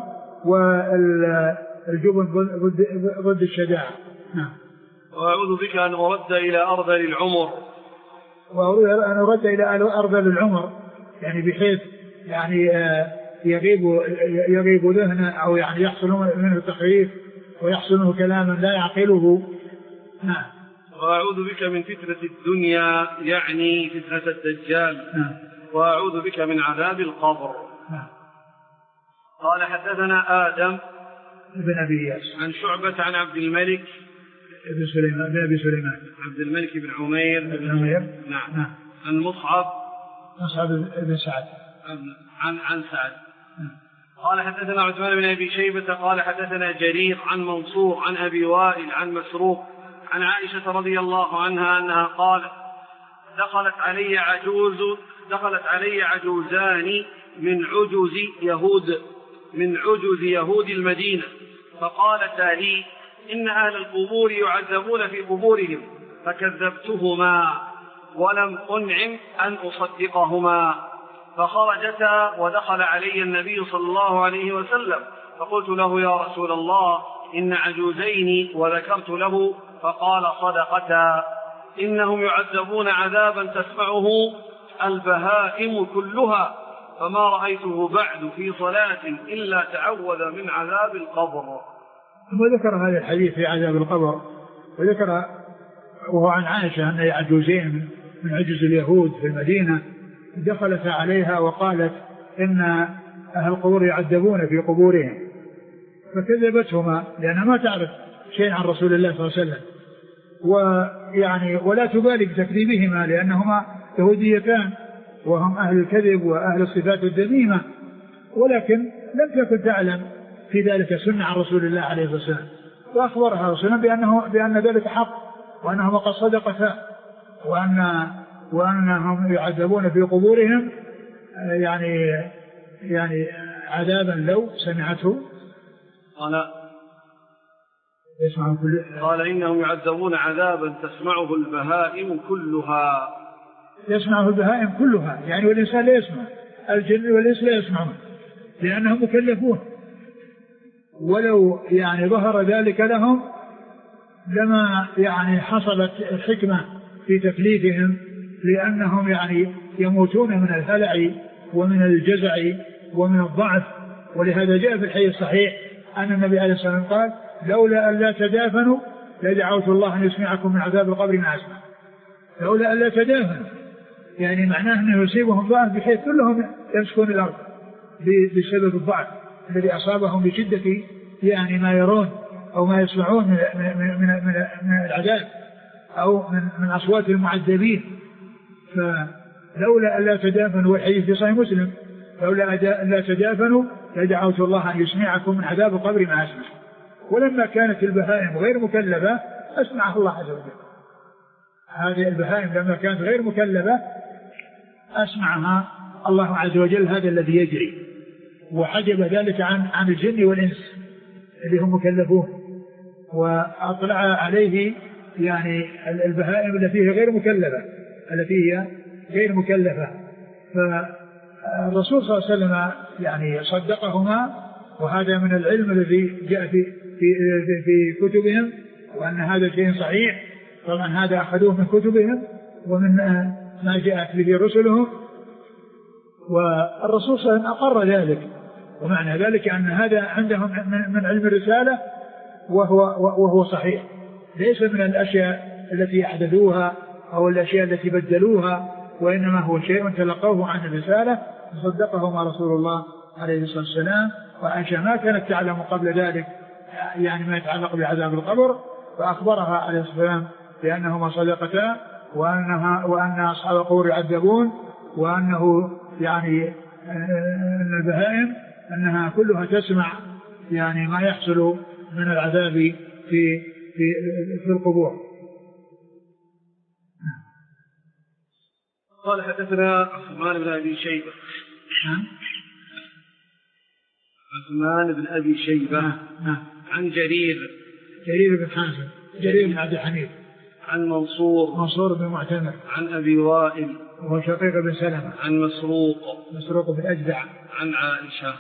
والجبن ضد ضد الشجاعة. نعم. وأعوذ بك أن أرد إلى أرذل العمر وأريد أن أرد إلى أرذل العمر يعني بحيث يعني يغيب يغيب ذهنه أو يعني يحصل منه تخريف ويحصل منه كلاما لا يعقله. نعم. وأعوذ بك من فتنة الدنيا يعني فتنة الدجال. نعم. وأعوذ بك من عذاب القبر. نعم. قال حدثنا آدم بن أبي إياس عن شعبة عن عبد الملك بن سليمان بن أبي سليمان عبد الملك بن عمير بن عمير. نعم. نعم. عن مصعب مصعب بن سعد عن عن سعد. نعم. قال حدثنا عثمان بن أبي شيبة قال حدثنا جرير عن منصور عن أبي وائل عن مسروق عن عائشة رضي الله عنها أنها قالت دخلت علي عجوز دخلت علي عجوزان من عجوز يهود من عجوز يهود المدينة فقالتا لي إن أهل القبور يعذبون في قبورهم فكذبتهما ولم أنعم أن أصدقهما فخرجتا ودخل علي النبي صلى الله عليه وسلم فقلت له يا رسول الله إن عجوزين وذكرت له فقال صدقتا إنهم يعذبون عذابا تسمعه البهائم كلها فما رأيته بعد في صلاة إلا تعوذ من عذاب القبر. وذكر هذا الحديث في عذاب القبر وذكر وهو عن عائشة أن عجوزين من عجوز اليهود في المدينة دخلت عليها وقالت إن أهل القبور يعذبون في قبورهم فكذبتهما لأنها ما تعرف شيء عن رسول الله صلى الله عليه وسلم ويعني ولا تبالي بتكذيبهما لأنهما يهوديتان وهم أهل الكذب وأهل الصفات الذميمة، ولكن لم تكن تعلم في ذلك سنة عن رسول الله عليه الصلاة والسلام وأخبرها رسولنا بأنه بأن ذلك حق وأنهما قد صدقتا وأن وأنهم يعذبون في قبورهم يعني يعني عذابا لو سمعته. قال قال إنهم يعذبون عذابا تسمعه البهائم كلها. يسمعه البهائم كلها يعني والإنسان لا يسمع، الجن والإنس لا يسمعون لأنهم مكلفون، ولو يعني ظهر ذلك لهم لما يعني حصلت الحكمة في تكليفهم لأنهم يعني يموتون من الهلع ومن الجزع ومن الضعف. ولهذا جاء في الحديث الصحيح أن النبي عليه الصلاة والسلام قال لولا أن لا تدافنوا لدعوت الله أن يسمعكم من عذاب القبر ما أسمع. لولا أن لا تدافنوا يعني معناه أنه يصيبهم ضعف بحيث كلهم يمسكون الأرض بسبب الضعف الذي أصابهم بشدة يعني ما يرون أو ما يسمعون من, من, من, من, من العذاب أو من, من أصوات المعذبين. فلولا أن لا تدافنوا والحديث في صحيح مسلم لولا أن لا تدافنوا لدعوت الله أن يسمعكم من عذاب القبر ما أسمع. ولما كانت البهائم غير مكلفة أسمعها الله عز وجل. هذه البهائم لما كانت غير مكلفة أسمعها الله عز وجل هذا الذي يجري وحجب ذلك عن عن الجن والإنس اللي هم مكلفون وأطلع عليه يعني البهائم التي هي غير مكلفة التي هي غير مكلفة. فالرسول صلى الله عليه وسلم يعني صدقهما وهذا من العلم الذي جاء في في في كتبهم وأن هذا شيء صحيح. طبعا هذا أخذوه من كتبهم ومن ما جاءت به رسلهم والرسول صلى الله عليه وسلم أقر ذلك، ومعنى ذلك أن هذا عندهم من علم الرسالة وهو, وهو صحيح، ليس من الأشياء التي أحدثوها أو الأشياء التي بدلوها، وإنما هو شيء تلقوه عن الرسالة وصدقهما رسول الله عليه الصلاة والسلام. وعائشة ما كانت تعلم قبل ذلك يعني ما يتعلق بعذاب القبر، فأخبرها عليه الصلاة والسلام بأنهما صدقتا، وأنها وأن أصحاب القبور يعذبون، وأنه يعني أن البهائم أنها كلها تسمع يعني ما يحصل من العذاب في في في القبور. قال حدثنا عثمان بن أبي شيبة عثمان بن أبي شيبة عن جرير جرير بن حازم جرير بن عبد الحميد عن منصور منصور بن معتمر عن أبي وائل وهو شقيق بن سلمة عن مسروق مسروق بن أجدع عن عائشة.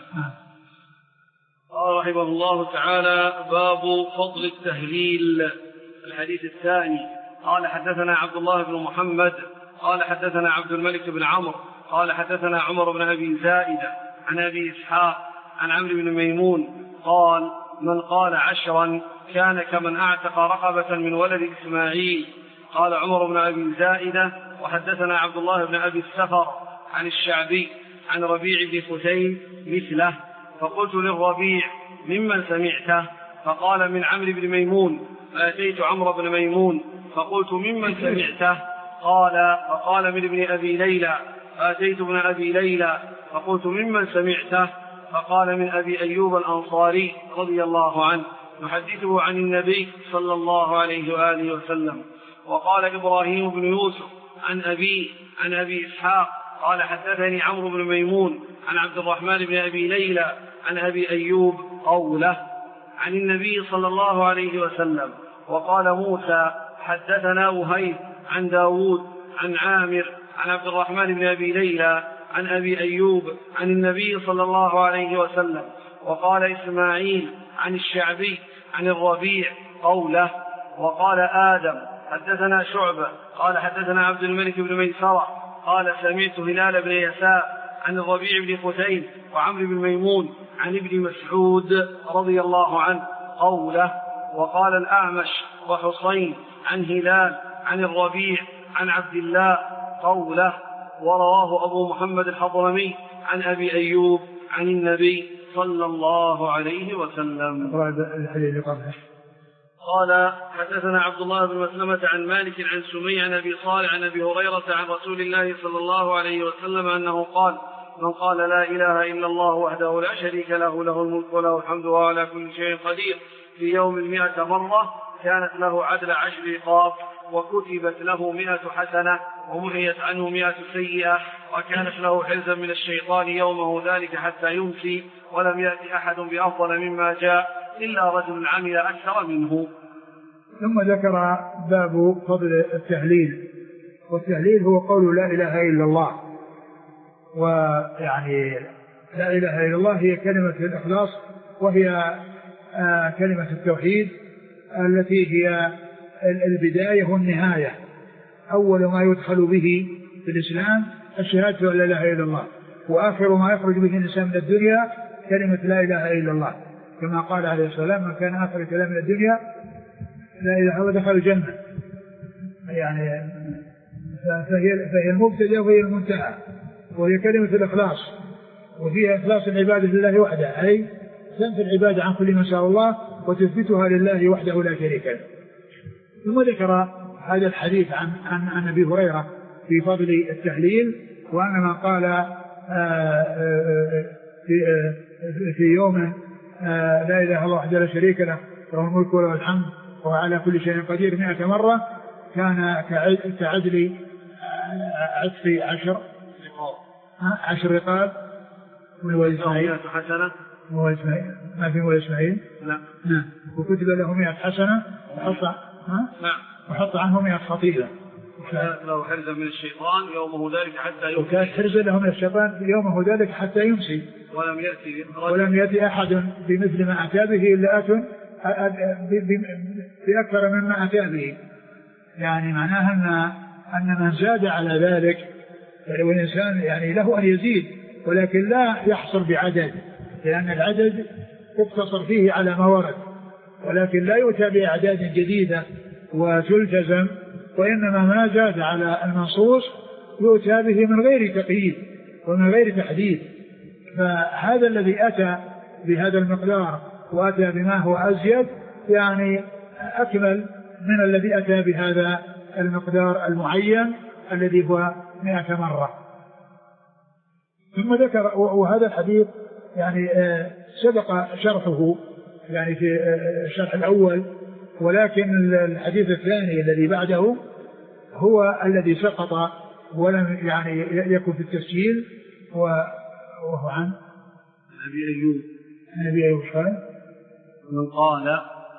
قال رحمه الله تعالى: باب فضل التهليل. الحديث الثاني. قال حدثنا عبد الله بن محمد قال حدثنا عبد الملك بن عمرو قال حدثنا عمر بن أبي زائدة عن أبي إسحاق عن عمرو بن ميمون قال: من قال عشرا كان كمن أعتق رقبة من ولد إسماعيل. قال عمر بن أبي زائدة: وحدثنا عبد الله بن أبي السفر عن الشعبي عن ربيع بن خثيم مثله. فقلت للربيع: ممن سمعته؟ فقال: من عمرو بن ميمون. فأتيت عمرو بن ميمون فقلت: ممن سمعته؟ قال فقال: من ابن أبي ليلى. فأتيت ابن أبي ليلى فقلت: ممن سمعته؟ فقال: من أبي أيوب الأنصاري رضي الله عنه يحدثه عن النبي صلى الله عليه وآله وسلم. وقال إبراهيم بن يوسف عن أبي عن أبي إسحاق قال: حدثني عمرو بن ميمون عن عبد الرحمن بن أبي ليلى عن أبي أيوب قوله عن النبي صلى الله عليه وسلم. وقال موسى: حدثنا وهيب عن داود عن عامر عن عبد الرحمن بن أبي ليلى عن أبي أيوب عن النبي صلى الله عليه وسلم. وقال إسماعيل عن الشعبي عن الربيع قوله. وقال آدم: حدثنا شعبة قال حدثنا عبد الملك بن ميسرة قال: سمعت هلال بن يساء عن الربيع بن خثيم وعمرو بن ميمون عن ابن مسعود رضي الله عنه قوله. وقال الأعمش وحصين عن هلال عن الربيع عن عبد الله قوله. ورواه أبو محمد الحضرمي عن أبي أيوب عن النبي صلى الله عليه وسلم. قال حدثنا عبد الله بن مسلمة عن مالك عن سمي عن أبي صالح عن أبي هريرة عن رسول الله صلى الله عليه وسلم أنه قال: من قال لا إله إلا الله وحده لا شريك له له الملك وله الحمد وهو على كل شيء قدير في يوم المئة مرة كانت له عدل عشر رقاب وكتبت له مئة حسنة ومحيت عنه مئة سيئة وكانت له حرزا من الشيطان يومه ذلك حتى يمسي ولم يأتي أحد بأفضل مما جاء إلا رجل عمل أكثر منه. ثم ذكر باب فضل التهليل. والتهليل هو قول لا إله إلا الله. ويعني لا إله إلا الله هي كلمة الإخلاص، وهي آه كلمة التوحيد التي هي البداية والنهاية. أول ما يدخل به في الإسلام الشهادة لا إله إلا الله، وآخر ما يخرج به الإنسان من الدنيا كلمة لا إله إلا الله، كما قال عليه الصلاة والسلام: من كان آخر كلام من الدنيا لا إله إلا الله دخل الجنة. يعني فهي, فهي المبتدأ وهي المنتهى، وهي كلمة الإخلاص، وفيها إخلاص العبادة لله وحده، أي تنفي العبادة عن كل ما شاء الله وتثبتها لله وحده لا شريك له. ثم ذكر هذا الحديث عن, عن, عن أبي هريرة في فضل التهليل، وأن من قال في, في يوم لا إله إلا الله وحده لا شريك له له الملك وله الحمد وهو على كل شيء قدير مئة مرة كان كعدل عطف عشر عشر رقاب من ولد إسماعيل حسنة ما في ولد إسماعيل لا نعم وكتب له مئة حسنة وحط نعم وحط عنه مئة خطيئة وكانت له حرزا من الشيطان يومه ذلك حتى يمسي وكانت حرزا له من الشيطان يومه ذلك حتى يمسي ولم يأتي ولم يأتي أحد بمثل ما أتى به إلا أتى بأكثر مما أتى به. يعني معناها أن أن من زاد على ذلك والإنسان يعني له أن يزيد ولكن لا يحصل بعدد، لأن العدد يقتصر فيه على ما ورد، ولكن لا يؤتى بأعداد جديدة وتلتزم، وإنما ما زاد على المنصوص يؤتى به من غير تقييد ومن غير تحديد. فهذا الذي أتى بهذا المقدار وأتى بما هو أزيد يعني أكمل من الذي أتى بهذا المقدار المعين الذي هو مئة مرة. ثم ذكر، وهذا الحديث يعني سبق شرحه يعني في الشرح الأول، ولكن الحديث الثاني الذي بعده هو الذي سقط ولم يعني يكن في التسجيل، وهو عن أبي أيوب. أبي أيوب قال من قال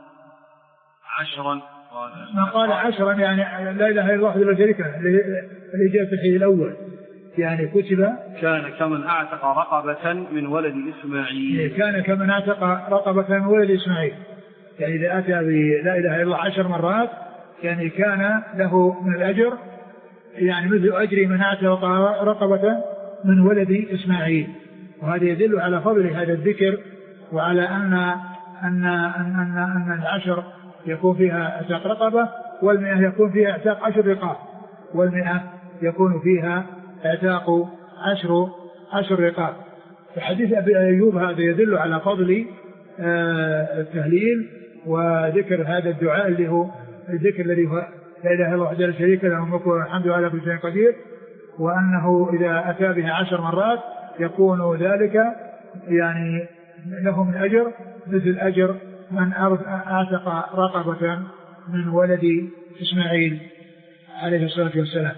عشرا، من قال عشرا يعني لا إله إلا الله وحده لا شريك له، اللي جاء في الحديث الأول يعني كتب كان كمن أعتق رقبة من ولد إسماعيل. كان كمن أعتق رقبة من ولد إسماعيل، يعني إذا أتى بلا إله إلا الله عشر مرات يعني كان له من الأجر يعني مثل أجر من أعتق رقبة من ولد إسماعيل. وهذا يدل على فضل هذا الذكر، وعلى أن أن أن أن, أن العشر يكون فيها اعتاق رقبة، والمئة يكون فيها اعتاق عشر رقاب، والمئة يكون فيها اعتاق عشر عشر رقاب. فحديث أبي أيوب هذا يدل على فضل التهليل وذكر هذا الدعاء اللي هو الذكر الذي هو لا إله إلا الله وحده لا شريك له الملك والحمد على كل شيء قدير، وأنه إذا أتى بها عشر مرات يكون ذلك يعني له من أجر مثل أجر من أعتق رقبة من ولد إسماعيل عليه الصلاة والسلام.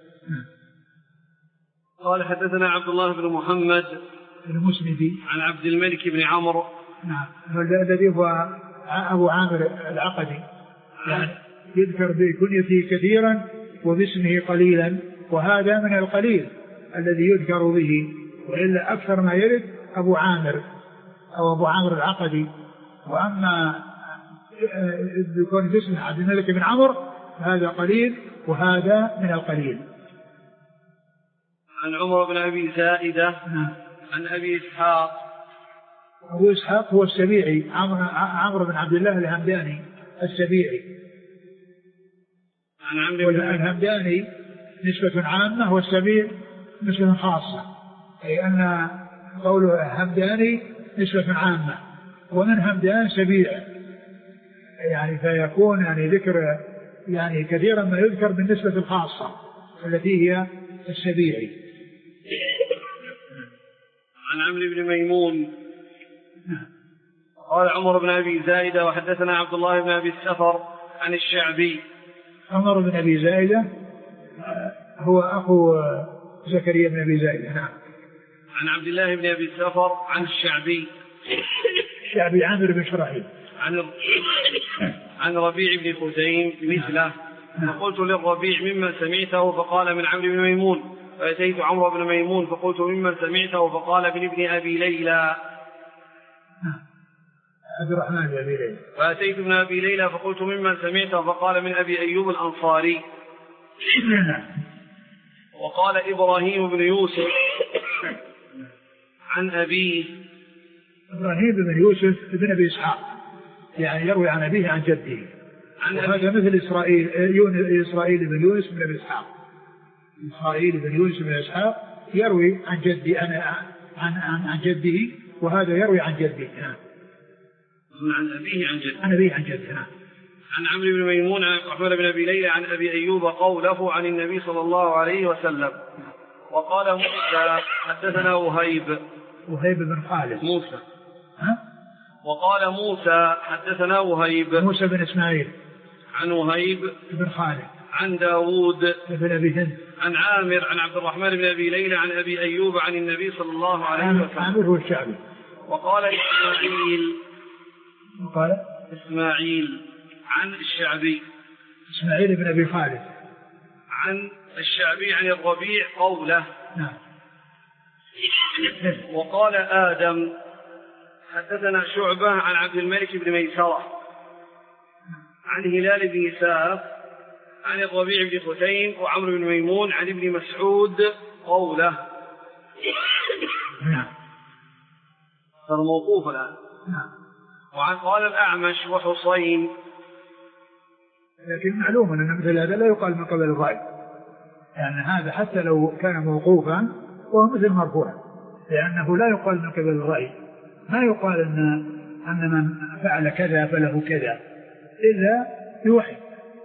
قال حدثنا عبد الله بن محمد المسندي عن عبد الملك بن عمرو. نعم، الذي هو أبو عامر العقدي، يعني يذكر بكنيته كثيرا وباسمه قليلا، وهذا من القليل الذي يذكر به، وإلا أكثر ما يرد أبو عامر أو أبو عامر العقدي. وأما يكون باسم عبد الملك بن عمرو هذا قليل، وهذا من القليل. عن عمر بن أبي زائدة عن أبي إسحاق. أبو إسحاق هو السبيعي، عمرو بن عبد الله الهمداني السبيعي. عن عمرو بن الهمداني نسبة عامة والسبيع نسبة خاصة، أي أن قوله همداني نسبة عامة، ومن همدان سبيع، يعني فيكون يعني ذكر يعني كثيرا ما يذكر بالنسبة الخاصة التي هي السبيعي. عن عمرو بن ميمون قال عمر بن أبي زائدة وحدثنا عبد الله بن أبي السفر عن الشعبي. عمر بن أبي زائدة هو أخو زكريا بن أبي زائدة. نعم. عن عبد الله بن أبي السفر عن الشعبي. الشعبي عامر بن شرحيل. عن عن ربيع بن خزيم مثله. فقلت للربيع ممن سمعته فقال من عمرو بن ميمون، فأتيت عمرو بن ميمون فقلت ممن سمعته فقال من ابن أبي ليلى. عبد الرحمن بن أبي ليلى. فأتيت ابن أبي ليلى فقلت ممن سمعته فقال من أبي أيوب الأنصاري. وقال إبراهيم بن يوسف عن أبيه. إبراهيم بن يوسف بن أبي إسحاق يعني يروي عن أبيه عن جده، وهذا مثل إسرائيل إسرائيل بن يونس بن أبي إسحاق. إسرائيل بن يونس بن إسحاق يروي عن جدي عن عن عن, عن جده، وهذا يروي عن جده. نعم. عن أبيه عن جده. عن أبيه عن جده. نعم. عن عمرو بن ميمون عن أحمد بن أبي ليلى عن أبي أيوب قوله عن النبي صلى الله عليه وسلم. وقال موسى حدثنا وهيب. وهيب بن خالد. موسى. ها؟ وقال موسى حدثنا وهيب. موسى بن إسماعيل. عن وهيب بن خالد. عن داود بن أبي هند. عن عامر عن عبد الرحمن بن أبي ليلى عن أبي أيوب عن النبي صلى الله عليه وسلم. عامر هو الشعبي. وقال إسماعيل. وقال إسماعيل عن الشعبي. إسماعيل بن أبي خالد. عن الشعبي عن الربيع قوله. نعم. وقال آدم حدثنا شعبة عن عبد الملك بن ميسرة عن هلال بن يساف عن الربيع بن خثيم وعمرو بن ميمون عن ابن مسعود قوله. نعم. صار موقوف الآن. نعم. وعن قال الأعمش وحصين. لكن معلوم أن مثل هذا لا يقال من قبل الرأي، يعني هذا حتى لو كان موقوفا وهو مثل مرفوع، لأنه لا يقال من قبل الرأي، ما يقال أن أن من فعل كذا فله كذا إلا يوحي.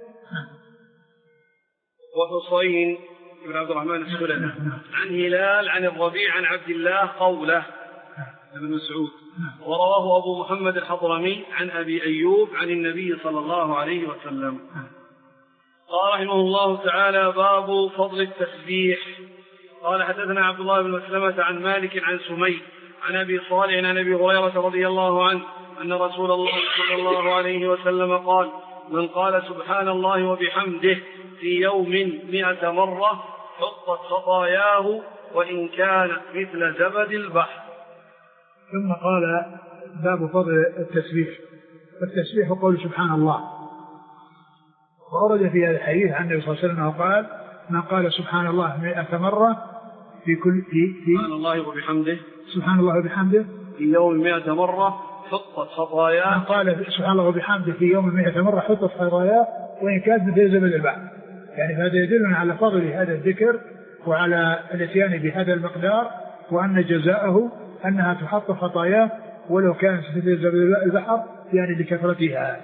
وحصين بن عبد الرحمن السلمي عن هلال عن الربيع عن عبد الله قوله ابن مسعود. ورواه أبو محمد الحضرمي عن أبي أيوب عن النبي صلى الله عليه وسلم. قال رحمه الله تعالى: باب فضل التسبيح. قال حدثنا عبد الله بن مسلمة عن مالك عن سمي عن أبي صالح عن أبي هريرة رضي الله عنه أن رسول الله صلى الله عليه وسلم قال: من قال سبحان الله وبحمده في يوم مئة مرة حطت خطاياه وإن كان مثل زبد البحر. ثم قال: باب فضل التسبيح. والتسبيح قول سبحان الله. وورد في هذا الحديث عن النبي صلى الله عليه وسلم قال: من قال سبحان الله مئة مرة في كل في, في سبحان الله وبحمده سبحان الله وبحمده في يوم مئة مرة حطت خطاياه. من قال سبحان الله وبحمده في يوم مئة مرة حطت خطاياه وإن كانت مثل زبد البحر. يعني هذا يدلنا على فضل هذا الذكر وعلى الاتيان بهذا المقدار، وأن جزاءه أنها تحط خطاياه ولو كانت مثل زبد البحر، يعني لكثرتها.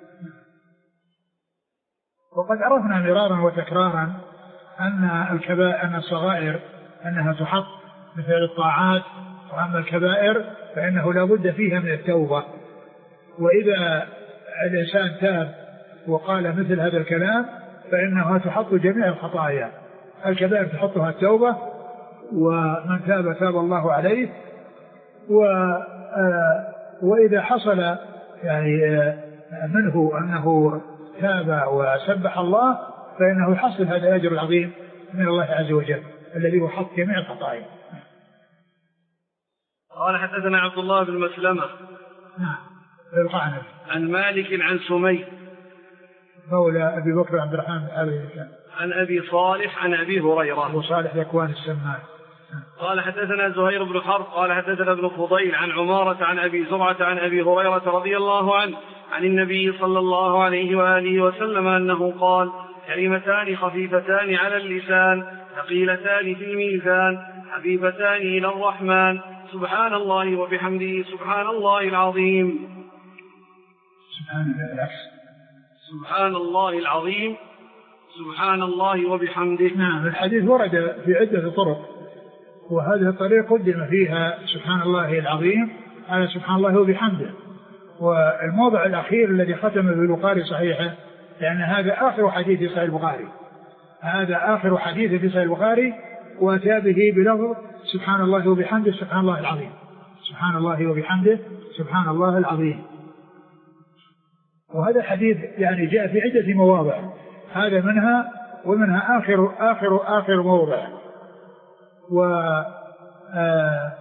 وقد عرفنا مرارا وتكرارا أن الكبائر أن الصغائر أنها تحط مثل الطاعات، وأما الكبائر فإنه لا بد فيها من التوبة. وإذا الإنسان تاب وقال مثل هذا الكلام فإنها تحط جميع الخطايا. الكبائر تحطها التوبة، ومن تاب تاب الله عليه. و وإذا حصل يعني منه أنه تاب وسبح الله فإنه يحصل هذا الأجر العظيم من الله عز وجل الذي هو حط جميع الخطايا. قال حدثنا عبد الله بن مسلمة نعم عن مالك عن سمي مولى أبي بكر عبد الرحمن أبي عن أبي صالح عن أبي هريرة أبو صالح ذكوان السمان. قال حدثنا زهير بن حرب قال حدثنا ابن فضيل عن عمارة عن أبي زرعة عن أبي هريرة رضي الله عنه عن النبي صلى الله عليه وآله وسلم أنه قال: كلمتان خفيفتان على اللسان ثقيلتان في الميزان حبيبتان إلى الرحمن سبحان الله وبحمده سبحان الله العظيم. سبحان الله سبحان الله العظيم سبحان الله وبحمده. نعم. الحديث ورد في عدة طرق، وهذه الطريق قدم فيها سبحان الله العظيم على سبحان الله وبحمده. والموضع الأخير الذي ختم به البخاري صحيحه، لأن هذا آخر حديث في صحيح البخاري، هذا آخر حديث في صحيح البخاري، وأتى به بلفظ سبحان الله وبحمده سبحان الله العظيم، سبحان الله وبحمده سبحان الله العظيم. وهذا الحديث يعني جاء في عدة مواضع، هذا منها ومنها آخر آخر آخر موضع. و آآ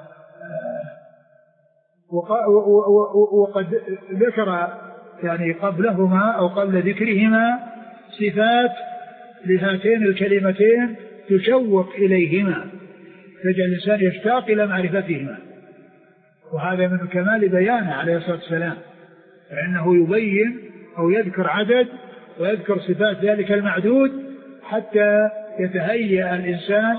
وقد ذكر يعني قبلهما أو قبل ذكرهما صفات لهاتين الكلمتين تشوق إليهما، فجعل الإنسان يشتاق إلى معرفتهما. وهذا من كمال بيانه عليه الصلاة والسلام، فإنه يبين أو يذكر عدد ويذكر صفات ذلك المعدود حتى يتهيأ الإنسان.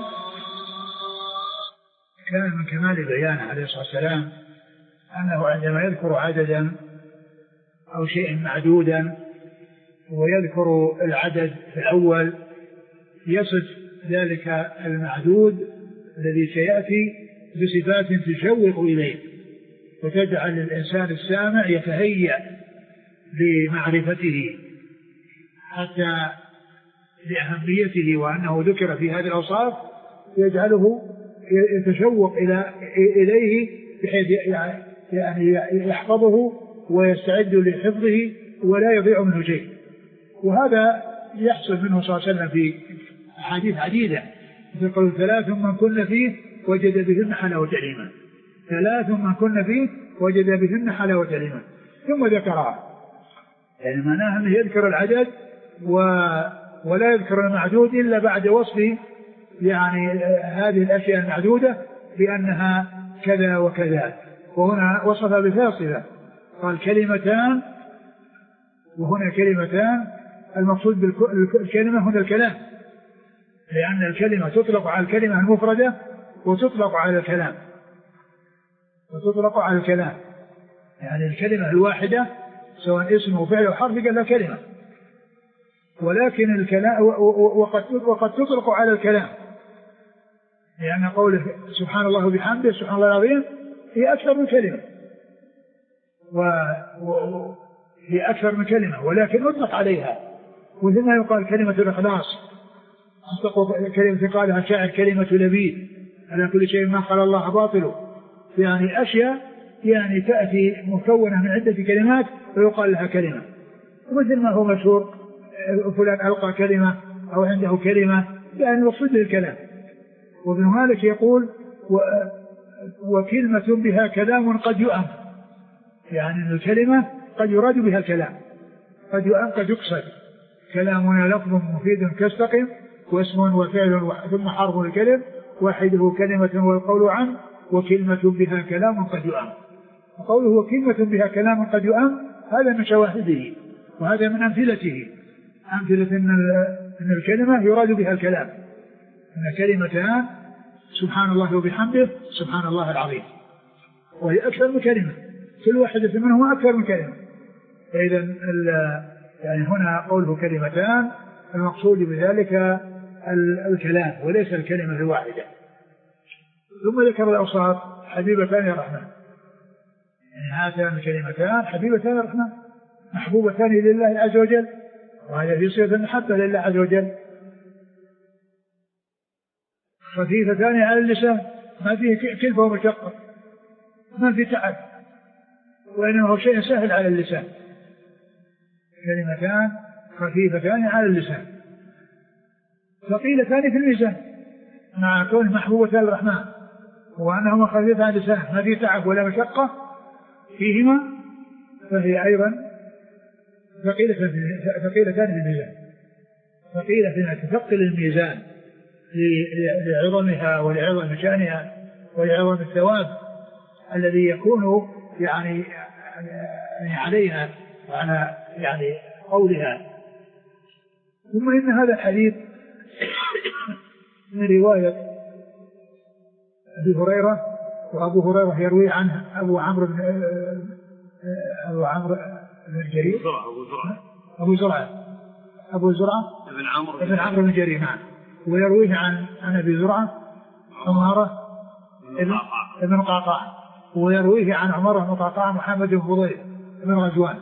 كان من كمال بيانه عليه الصلاة والسلام أنه عندما يذكر عددا أو شيء معدودا ويذكر العدد في الأول يصف ذلك المعدود الذي سيأتي بصفات تشوق إليه وتجعل الإنسان السامع يتهيأ لمعرفته حتى لأهميته، وأنه ذكر في هذه الأوصاف يجعله يتشوق إلى إليه بحيث يعني يحفظه ويستعد لحفظه ولا يضيع منه شيء. وهذا يحصل منه صلى الله عليه وسلم في أحاديث عديدة، مثل قول: ثلاث من كن فيه وجد بهن حلاوة الإيمان، ثلاث من كن فيه وجد بهن حلاوة الإيمان، ثم ذكرها. يعني معناها أنه يذكر العدد و... ولا يذكر المعدود إلا بعد وصف يعني هذه الأشياء المعدودة بأنها كذا وكذا، وهنا وصف بفاصلة قال كلمتان، وهنا كلمتان، المقصود بالكلمة هنا الكلام، لأن الكلمة تطلق على الكلمة المفردة وتطلق على الكلام، وتطلق على الكلام، يعني الكلمة الواحدة سواء اسم وفعل وحرف قال لها كلمة، ولكن الكلام وقد, وقد تطلق على الكلام، لأن قوله سبحان الله وبحمده سبحان الله العظيم هي أكثر من كلمة، وهي أكثر من كلمة ولكن أطلق عليها. وثم يقال كلمة الإخلاص، كلمة قالها الشاعر كلمة لبيد على كل شيء ما قال الله باطله، يعني أشياء يعني تأتي مكونة من عدة كلمات ويقال لها كلمة. ومثل ما هو مشهور فلان ألقى كلمة أو عنده كلمة، يعني المقصود الكلام. وابن مالك يقول و... وكلمة بها كلام قد يؤم، يعني الكلمة قد يراد بها الكلام، قد يؤم قد يقصد. كلامنا لفظ مفيد كاستقم، واسم وفعل ثم حرف الكلم، واحده كلمة والقول عنه، وكلمة بها كلام قد يؤم. وقوله وكلمة بها كلام قد يؤم هذا من شواهده، وهذا من أمثلته، أمثلة أن الكلمة يراد بها الكلام، أن كلمتان سبحان الله وبحمده سبحان الله العظيم، وهي أكثر من كلمة، كل واحدة منهما أكثر من كلمة. فإذا يعني هنا قوله كلمتان المقصود بذلك الكلام وليس الكلمة الواحدة. ثم ذكر الأوصاف حبيبتان الرحمن، يعني هاتان الكلمتان حبيبتان الرحمن محبوبتان لله عز وجل، وهذا في صيغة المحبة لله عز وجل. خفيفتان على اللسان، ما فيه كلفة ومشقة، ما فيه تعب، وإنما هو شيء سهل على اللسان. كلمتان خفيفتان على اللسان ثقيلتان في الميزان، مع كون محبوبتان الرحمن وأنهما خفيفتان على اللسان ما فيه تعب ولا مشقة فيهما، فهي أيضا ثقيلتان في الميزان، ثقيلة فيما تثقل الميزان لعظمها ولعظم شأنها ولعظم الثواب الذي يكون يعني عليها وعلى يعني قولها. ثم إن هذا الحديث من رواية أبي هريرة، وأبو هريرة يروي عنه أبو عمرو بن أبو عمرو بن جرير أبو زرعة أبو زرعة ابن عمرو ابن عمرو بن جرير، نعم، ويرويه عن عن أبي زرعة عمارة ابن قعقاع، ويرويه عن عمارة بن قعقاع محمد بن فضيل بن غزوان.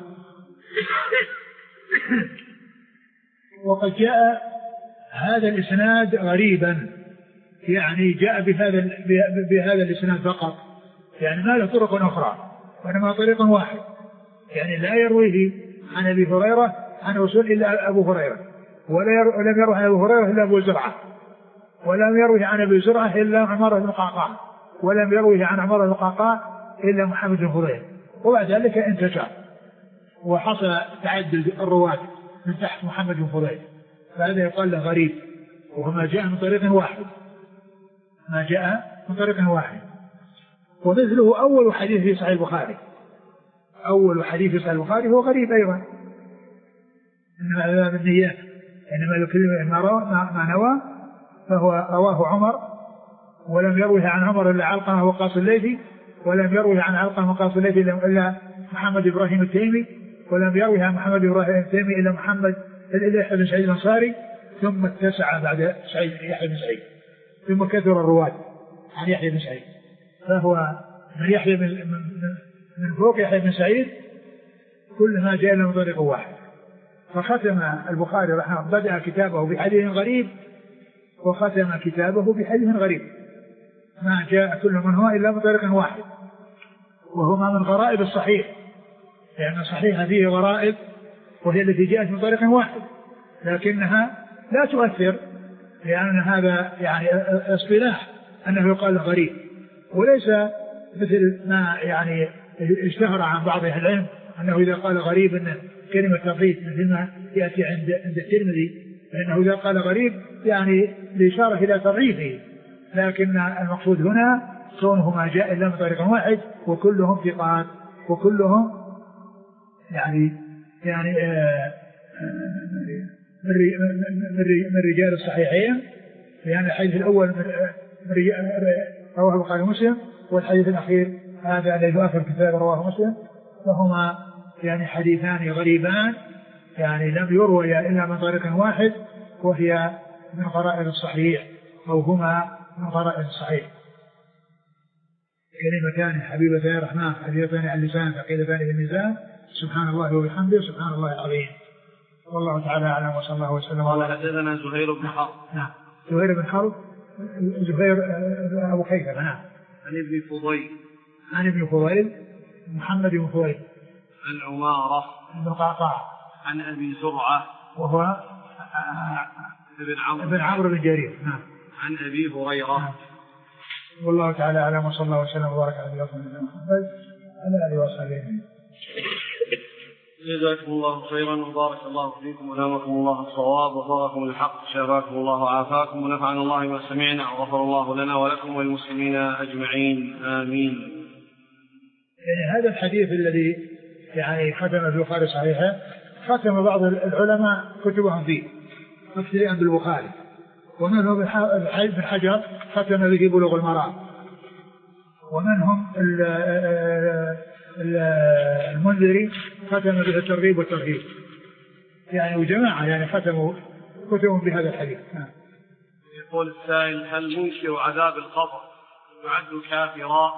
وقد جاء هذا الإسناد غريبا، يعني جاء بهذا بهذا الإسناد فقط، يعني ما له طرق أخرى وإنما طريق واحد، يعني لا يرويه عن أبي هريرة عن رسول إلا أبو هريرة، ولم يروه عن أبو هريرة إلا أبو زرعة، ولم يروه عن أبي زرعة إلا عمارة بن قعقاع، ولم يروه عن عمارة بن قعقاع إلا محمد بن فضيل. وبعد ذلك انتشر وحصل تعدد الرواة من تحت محمد بن فضيل، فهذا يقال له غريب، وهو ما جاء من طريق واحد، ما جاء من طريق واحد. ومثله أول حديث في صحيح البخاري، أول حديث في صحيح البخاري هو غريب أيضا، إنما الأعمال بالنيات، إنما لكل ما نوى، فهو رواه عمر، ولم يروه عن عمر إلا علقمة وقاص الليثي، ولم يروه عن علقمة وقاص الليثي إلا محمد إبراهيم التيمي، ولم يروه عن محمد إبراهيم التيمي إلا محمد إلا يحيى بن سعيد الأنصاري، ثم اتسع بعد سعيد يحيى بن سعيد، ثم كثر الرواة عن يحيى بن سعيد، فهو من يحيى من, من, من فوق يحيى بن سعيد كل ما جاء من طريق واحد. فختم البخاري رحمه الله بدأ كتابه بحديث غريب، وختم كتابه بحديث غريب، ما جاء كل منهما إلا من طريق واحد، وهما من غرائب الصحيح، لأن يعني الصحيح فيه غرائب وهي التي جاءت من طريق واحد، لكنها لا تؤثر، لأن هذا يعني اصطلاح أنه يقال غريب، وليس مثل ما يعني اشتهر عن بعض أهل العلم أنه إذا قال غريب أن كلمة تضعيف مثل ما يأتي عند عند الترمذي، فإنه إذا قال غريب يعني الإشارة إلى تضعيفه، لكن المقصود هنا كونهما جاء إلا من طريق واحد وكلهم ثقات وكلهم يعني يعني آه من رجال الصحيحين. يعني الحديث الأول من رواه البخاري ومسلم، والحديث الأخير هذا الذي في آخر الكتاب رواه مسلم، فهما يعني حديثان غريبان يعني لم يرويا إلا من طريق واحد، وهي من غرائب الصحيح أو هما من غرائب الصحيح. كلمتان حبيبتان الرحمن حبيبتان على اللسان ثقيلتان في الميزان، سبحان الله وبحمده سبحان الله العظيم. والله تعالى أعلم وصلى الله وسلم. قال حدثنا زهير بن حرب. نعم زهير بن حرب زهير أبو خيثمة. نعم عن ابن فضيل عن ابن فضيل محمد بن فضيل عن عمارة بن قعقاع عن أبي زرعة وهو ابن عمرو ابن عمرو بن جرير. نعم عن أبي هريرة. نعم. والله تعالى أعلم وصلى الله وسلم وبارك على نبينا محمد على آله وصحبه. جزاكم الله خيرا وبارك الله فيكم ونامكم الله الصواب وفقكم الحق، شفاكم الله وعافاكم ونفعنا الله ما سمعنا وغفر الله لنا ولكم وللمسلمين أجمعين آمين. يعني هذا الحديث الذي يعني ختم في البخاري صحيحه ختم بعض العلماء كتبهم فيه مبتدئا بالبخاري، ومنهم ابن حجر ختم به بلوغ المرام، ومنهم المنذري ختم به الترغيب والترهيب، يعني وجماعة يعني ختموا كتبهم بهذا الحديث. يقول السائل: هل منكر عذاب القبر يعد كافرا؟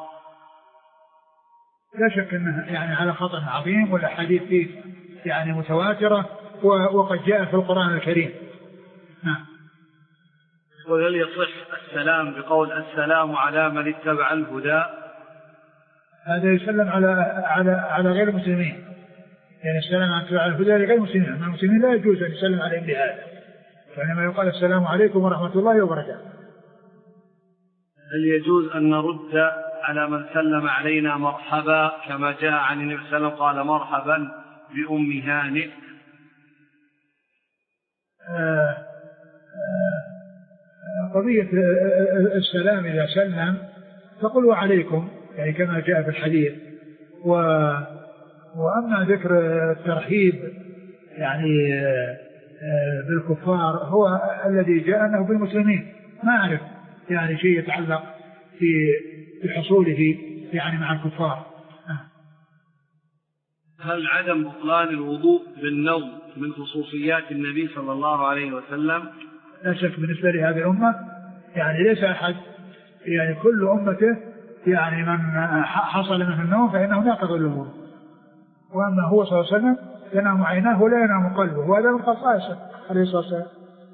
لا شك انه يعني على خطأ عظيم، والاحاديث فيه يعني متواترة وقد جاء في القرآن الكريم. نعم. وهل يصح السلام بقول السلام على من اتبع الهدى؟ هذا يسلم على على على غير المسلمين، يعني السلام على اتباع الهدى لغير المسلمين، أما المسلمين لا يجوز أن يسلم عليهم بهذا، فإنما يقال السلام عليكم ورحمة الله وبركاته. هل يجوز أن نرد على من سلم علينا مرحبا كما جاء عن النبي صلى الله عليه وسلم قال مرحبا بأم هانئ؟ آه قضية السلام إذا سلم تقول عليكم يعني كما جاء في الحديث، و... وأما ذكر الترحيب يعني بالكفار هو الذي جاء أنه بالمسلمين، ما أعرف يعني شيء يتعلق في بحصوله يعني مع الكفار. هل عدم بطلان الوضوء بالنوم من خصوصيات النبي صلى الله عليه وسلم؟ لا شك بالنسبة لهذه الأمة يعني ليس أحد يعني كل أمته يعني من حصل منه النوم فإنه ناقض الوضوء، وأما هو صلى الله عليه وسلم ينام عيناه ولا ينام قلبه، وهذا من خصائصه عليه الصلاة والسلام.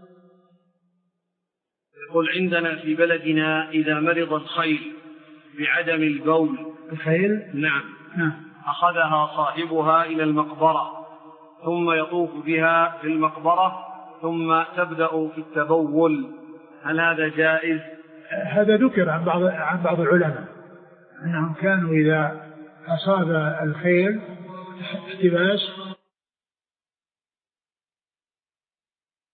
يقول: عندنا في بلدنا إذا مرض الخيل بعدم البول. الخيل؟ نعم. نعم. أخذها صاحبها إلى المقبرة ثم يطوف بها في المقبرة ثم تبدأ في التبول، هل هذا جائز؟ هذا ذكر عن بعض عن بعض العلماء أنهم كانوا إذا أصاب الخيل احتباس